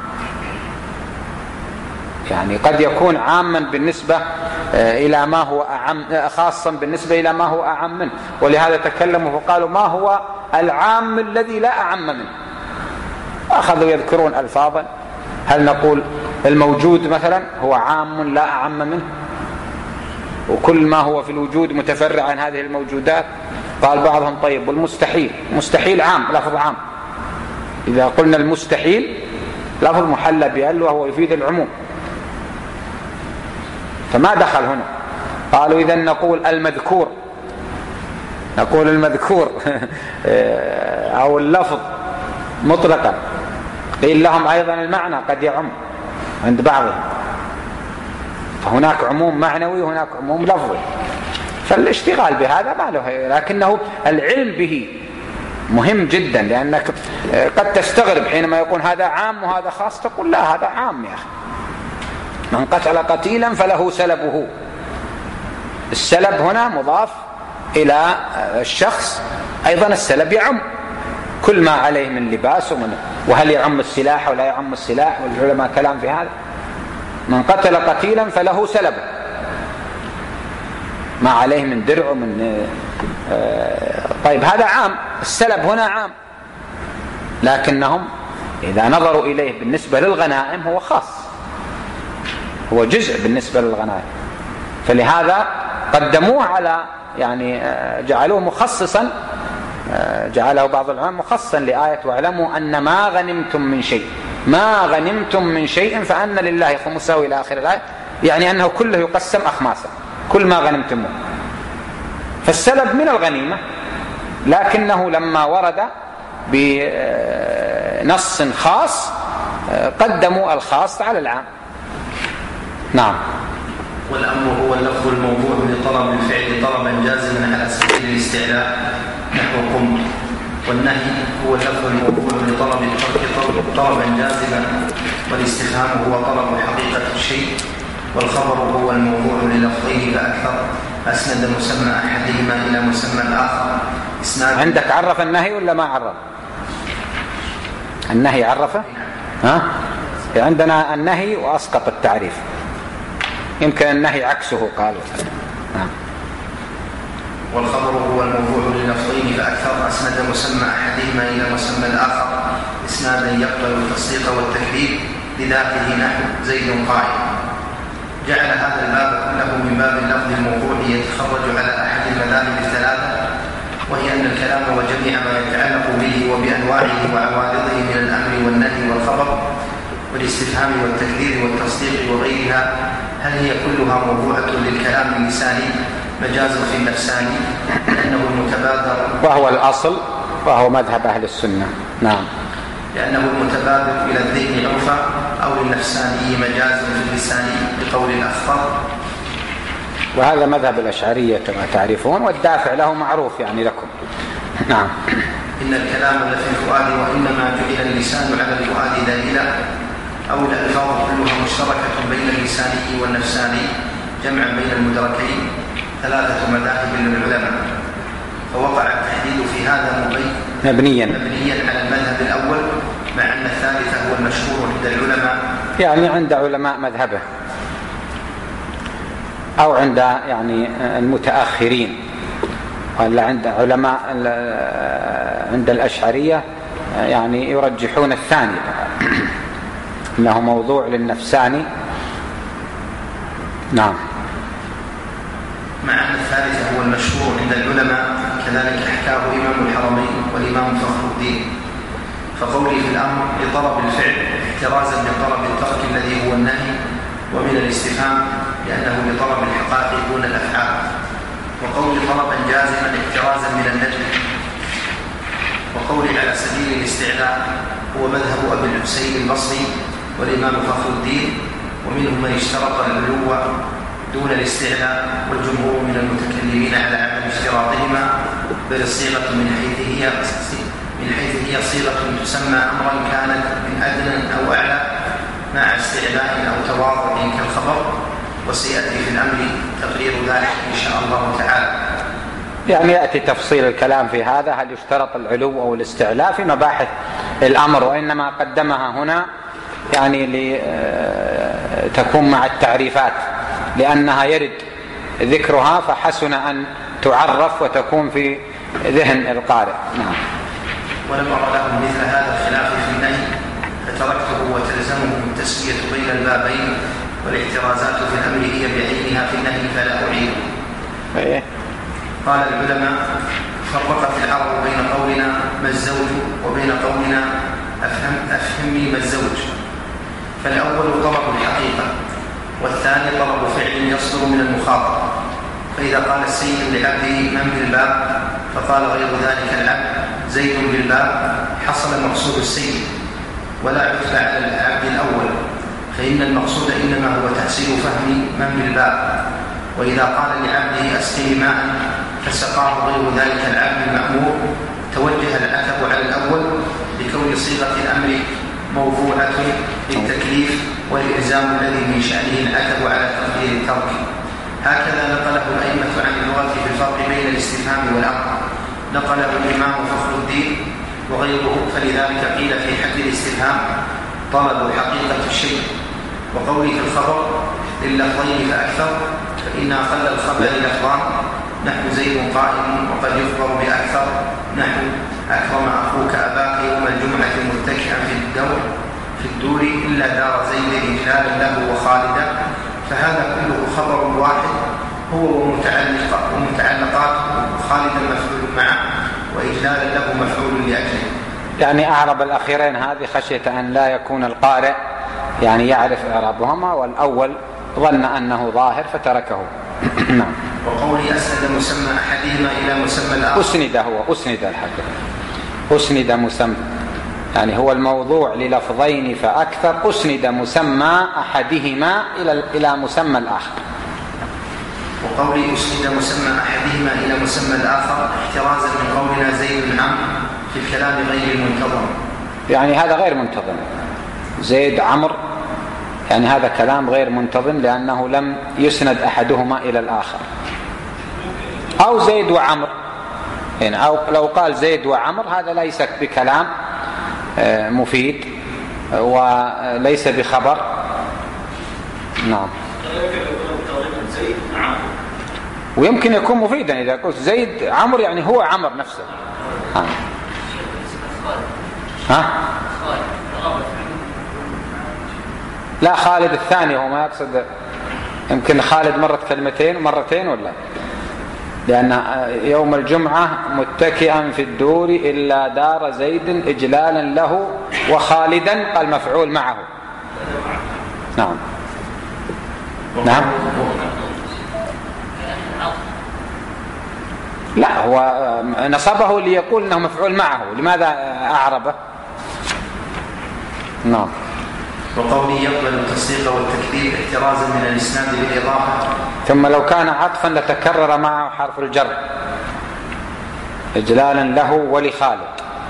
يعني قد يكون عاما بالنسبة إلى ما هو أعم، خاصا بالنسبة إلى ما هو أعم منه. ولهذا تكلموا فقالوا ما هو العام الذي لا أعم منه. أخذوا يذكرون ألفاظا، هل نقول الموجود مثلا هو عام لا أعم منه وكل ما هو في الوجود متفرع عن هذه الموجودات؟ قال بعضهم طيب والمستحيل، مستحيل عام، لفظ عام. إذا قلنا المستحيل لفظ محلى بأل وهو يفيد العموم، فما دخل هنا. قالوا إذن نقول المذكور، نقول المذكور أو اللفظ مطلقا. قيل لهم أيضا المعنى قد يعم عند بعضهم، فهناك عموم معنوي وهناك عموم لفظي. فالاشتغال بهذا ما له، لكنه العلم به مهم جدا، لأنك قد تستغرب حينما يقول هذا عام وهذا خاص، تقول لا هذا عام يا أخي، من قتل قتيلا فله سلبه. السلب هنا مضاف إلى الشخص، أيضا السلب يعم كل ما عليه من لباس ومن، وهل يعم السلاح ولا يعم السلاح، والعلماء كلام في هذا. من قتل قتيلا فله سلب، ما عليه من درع ومن طيب هذا عام، السلب هنا عام، لكنهم إذا نظروا إليه بالنسبة للغنائم هو خاص، هو جزء بالنسبة للغنائم، فلهذا قدموه على يعني جعلوه مخصصا، جعله بعض العلماء مخصصا لآية واعلموا أن ما غنمتم من شيء، ما غنمتم من شيء فأن لله خمسه إلى آخر الآية، يعني أنه كله يقسم أخماسا كل ما غنمتموه. فالسلب من الغنيمة، لكنه لما ورد بنص خاص قدموا الخاص على العام. نعم. والأمر هو اللفظ الموضوع لطلب الفعل طلبا جازما على سبيل الاستعلاء نحو قم، والنهي هو اللفظ الموضوع لطلب الترك طلبا جازما، والاستفهام هو طلب حقيقة الشيء، والخبر هو الموضوع للفظين فأكثر أسند مسمى أحدهما إلى مسمى الآخر. عندك عرف النهي ولا ما عرف؟ النهي عرفه؟ ها؟ عندنا النهي وأسقط التعريف، يمكن النهي عكسه قال. نعم. والخبر هو الموضوع للفظين فأكثر أسند مسمى أحدهما إلى مسمى الآخر إسنادا يقبل التصديق والتكذيب لذاته نحو زيد قائم. جعل هذا الباب كله من باب اللفظ الموضوع يتخرج على أحد المذاهب الثلاثة، وهي أن الكلام وجميع ما يتعلق به وبأنواعه وعوارضه من الأمر والنهي والخبر والاستفهام والتكذيب والتصديق وغيرها، هل هي كلها موضوعة للكلام اللساني مجاز في النفساني لأنه المتبادر، وهو الأصل وهو مذهب أهل السنة. نعم. لأنه المتبادر إلى الذهن عرفا، أو للنفساني مجاز في اللسان بقول الأخطر. وهذا مذهب الأشعرية كما تعرفون، والدافع له معروف يعني لكم. نعم. إن الكلام لفي الفؤاد وإنما جعل اللسان على الفؤاد دليلا، أو الألفاظ كلها مشتركة بين اللساني والنفساني جمعا بين المدركين، ثلاثة مذاهب للعلماء، فوقع التحديد في هذا مبين مبنيا مبنيا على المذهب الأول، مع أن الثالث هو المشهور عند العلماء، يعني عند علماء مذهبه أو عند يعني المتأخرين، ولا عند علماء عند الأشعرية يعني يرجحون الثاني إنه موضوع للنفساني. نعم. مع أن الثالث هو المشهور عند العلماء، كذلك حكاه إمام الحرمين والإمام فخر الدين، فقولي في الأمر لطلب الفعل احترازا من طلب الترك الذي هو النهي، ومن الاستفهام لأنه لطلب الحقائق دون الأفعال، وقولي طلبا جازما احترازا من النجم، وقولي على سبيل الاستعلاء هو مذهب أبي الحسين البصري والإمام فخر الدين، ومنهم من اشترط العلو دون الاستعلاء، والجمهور من المتكلمين على عدم اشتراطهما، بل الصيغة من حيث هي من حيث هي صيغة تسمى أمرا كانت من أدنى أو أعلى مع استعلاء أو تواضع كالخبر، وسيأتي في الأمر تقرير ذلك إن شاء الله تعالى. يعني يأتي تفصيل الكلام في هذا، هل يشترط العلو أو الاستعلاء في مباحث الأمر، وإنما قدمها هنا يعني لتكون مع التعريفات، لأنها يرد ذكرها فحسن أن تعرف وتكون في ذهن القارئ. نعم. ولم أرى له مثل هذا الخلاف في النهي، فتركته وتلزمه التسوية بين البابين، والاحترازات في الأمر هي بعينها في النهي فلا أعيد. إيه؟ قال العلماء: فرقت العرب بين قولنا ما الزوج وبين قولنا أفهم أفهمني ما الزوج، فالأول طلب الحقيقة، والثاني طلب فعل يصدر من المخاطب. فإذا قال السيد لعبده من بالباب فقال غير ذلك العبد زيد بالباب، حصل مقصود السيد ولا عتب على العبد الأول، فإن المقصود إنما هو تحصيل فهم من بالباب. وإذا قال لعبده أسقني ماء فسقاه غير ذلك العبد المأمور، توجه العتب على الأول بكون صيغة الأمر موضوعة للتكليف والإلزام الذي من شأنه العتب على تقدير الترك. هكذا نقله الأئمة عن اللغة في الفرق بين الاستفهام والأمر، نقله الإمام فخر الدين وغيره، فلذلك قيل في حد الاستفهام طلب حقيقة الشيء. وقوله في الخبر لللفظين فأكثر، فإن أقل الخبر لفظان، نحو زيد قائم، وقد يخبر بأكثر، نحو أكرم أخوك أباك يوم الجمعة متكئا في الدور في الدور إلا دار زيد إجلالا له وخالدا، فهذا كله خبر واحد هو ومتعلقات خالدا مفعول معه، وإجلالا له مفعول لأجله. يعني أعرب الأخيرين هذه خشية أن لا يكون القارئ يعني يعرف إعرابهما، والأول ظن أنه ظاهر فتركه. نعم. وقولي أسند مسمى أحدهما إلى مسمى الآخر، أسند هو أسند الحق أسند مسمى، يعني هو الموضوع للفظين فأكثر، أسند مسمى أحدهما إلى إلى مسمى الآخر. وقولي أسند مسمى أحدهما إلى مسمى الآخر احترازا من قولنا زيد عم في الكلام غير المنتظم، يعني هذا غير منتظم، زيد عمر، يعني هذا كلام غير منتظم لأنه لم يسند أحدهما إلى الآخر. أو زيد وعمر، يعني أو لو قال زيد وعمر هذا ليس بكلام مفيد وليس بخبر. نعم. ويمكن يكون مفيدا إذا قلت زيد عمر، يعني هو عمر نفسه. ها, ها؟ لا، خالد الثاني هو ما يقصد، يمكن خالد مرت كلمتين مرتين ولا لأن يوم الجمعة متكئا في الدور إلا دار زيد إجلالا له وخالدا قال مفعول معه. نعم نعم. لا، هو نصبه ليقول انه مفعول معه، لماذا اعربه؟ نعم. وقوله يقبل التصديق والتكذيب احترازا من الاسناد بالاضافه. ثم لو كان عطفا لتكرر معه حرف الجر اجلالا له ولخالد،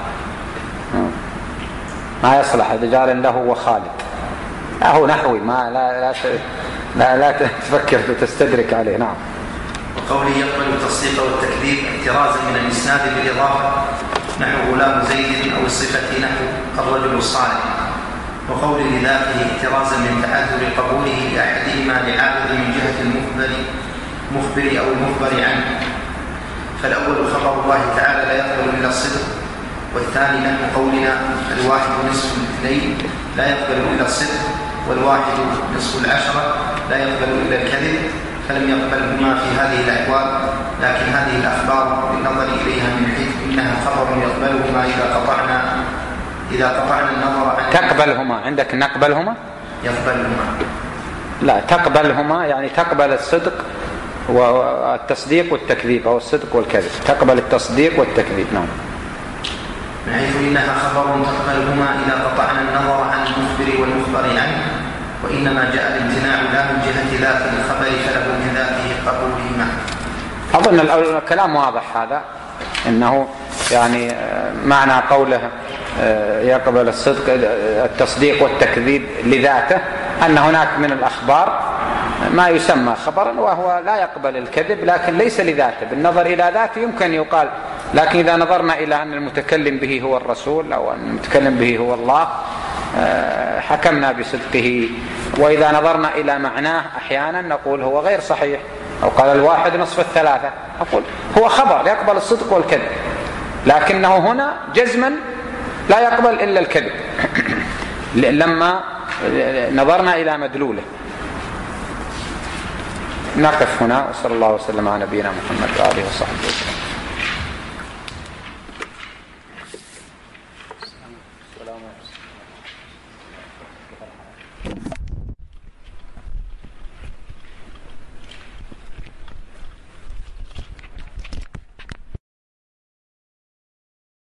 ما يصلح اجلالا له وخالد. لا، هو نحوي، ما لا لا لا, لا تفكر تستدرك عليه. نعم. وقوله يقبل التصديق والتكذيب احترازا من الاسناد بالاضافه نحو غلام زيد او الصفه نحو الرجل الصالح. وقوله لذاته احترازا من تعذر قبوله لاحدهما لعابد من جهه المخبر مخبر او المخبر عنه. فالاول خبر الله تعالى لا يقبل الا الصدق، والثاني نحو قولنا الواحد نصف الاثنين لا يقبل الا الصدق، والواحد نصف العشره لا يقبل الا الكذب، فلم يقبلهما في هذه الأحوال. لكن هذه الأخبار بالنظر إليها من حيث إنها خبر يقبلهما إذا قطعنا إذا قطعنا النظر عن تقبلهما. عندك نقبلهما؟ يقبلهما. لا، تقبلهما يعني تقبل الصدق والتصديق والتكذيب، أو الصدق والكذب. تقبل التصديق والتكذيب. نعم. من حيث إنها خبر تقبلهما إذا قطعنا النظر عن المخبر والمخبر عنه، وإنما جاء الامتناع لا من جهة ذات الخبر فله من ذاته قبولهما. أظن الكلام واضح هذا، إنه يعني معنى قوله يقبل الصدق التصديق والتكذيب لذاته أن هناك من الأخبار ما يسمى خبرا وهو لا يقبل الكذب، لكن ليس لذاته. بالنظر إلى ذاته يمكن يقال، لكن إذا نظرنا إلى أن المتكلم به هو الرسول أو أن المتكلم به هو الله حكمنا بصدقه. وإذا نظرنا إلى معناه أحيانا نقول هو غير صحيح، أو قال الواحد نصف الثلاثة، أقول هو خبر يقبل الصدق والكذب، لكنه هنا جزما لا يقبل إلا الكذب لما نظرنا إلى مدلوله. نقف هنا، وصلى الله وسلم على نبينا محمد وآله وصحبه وسلم.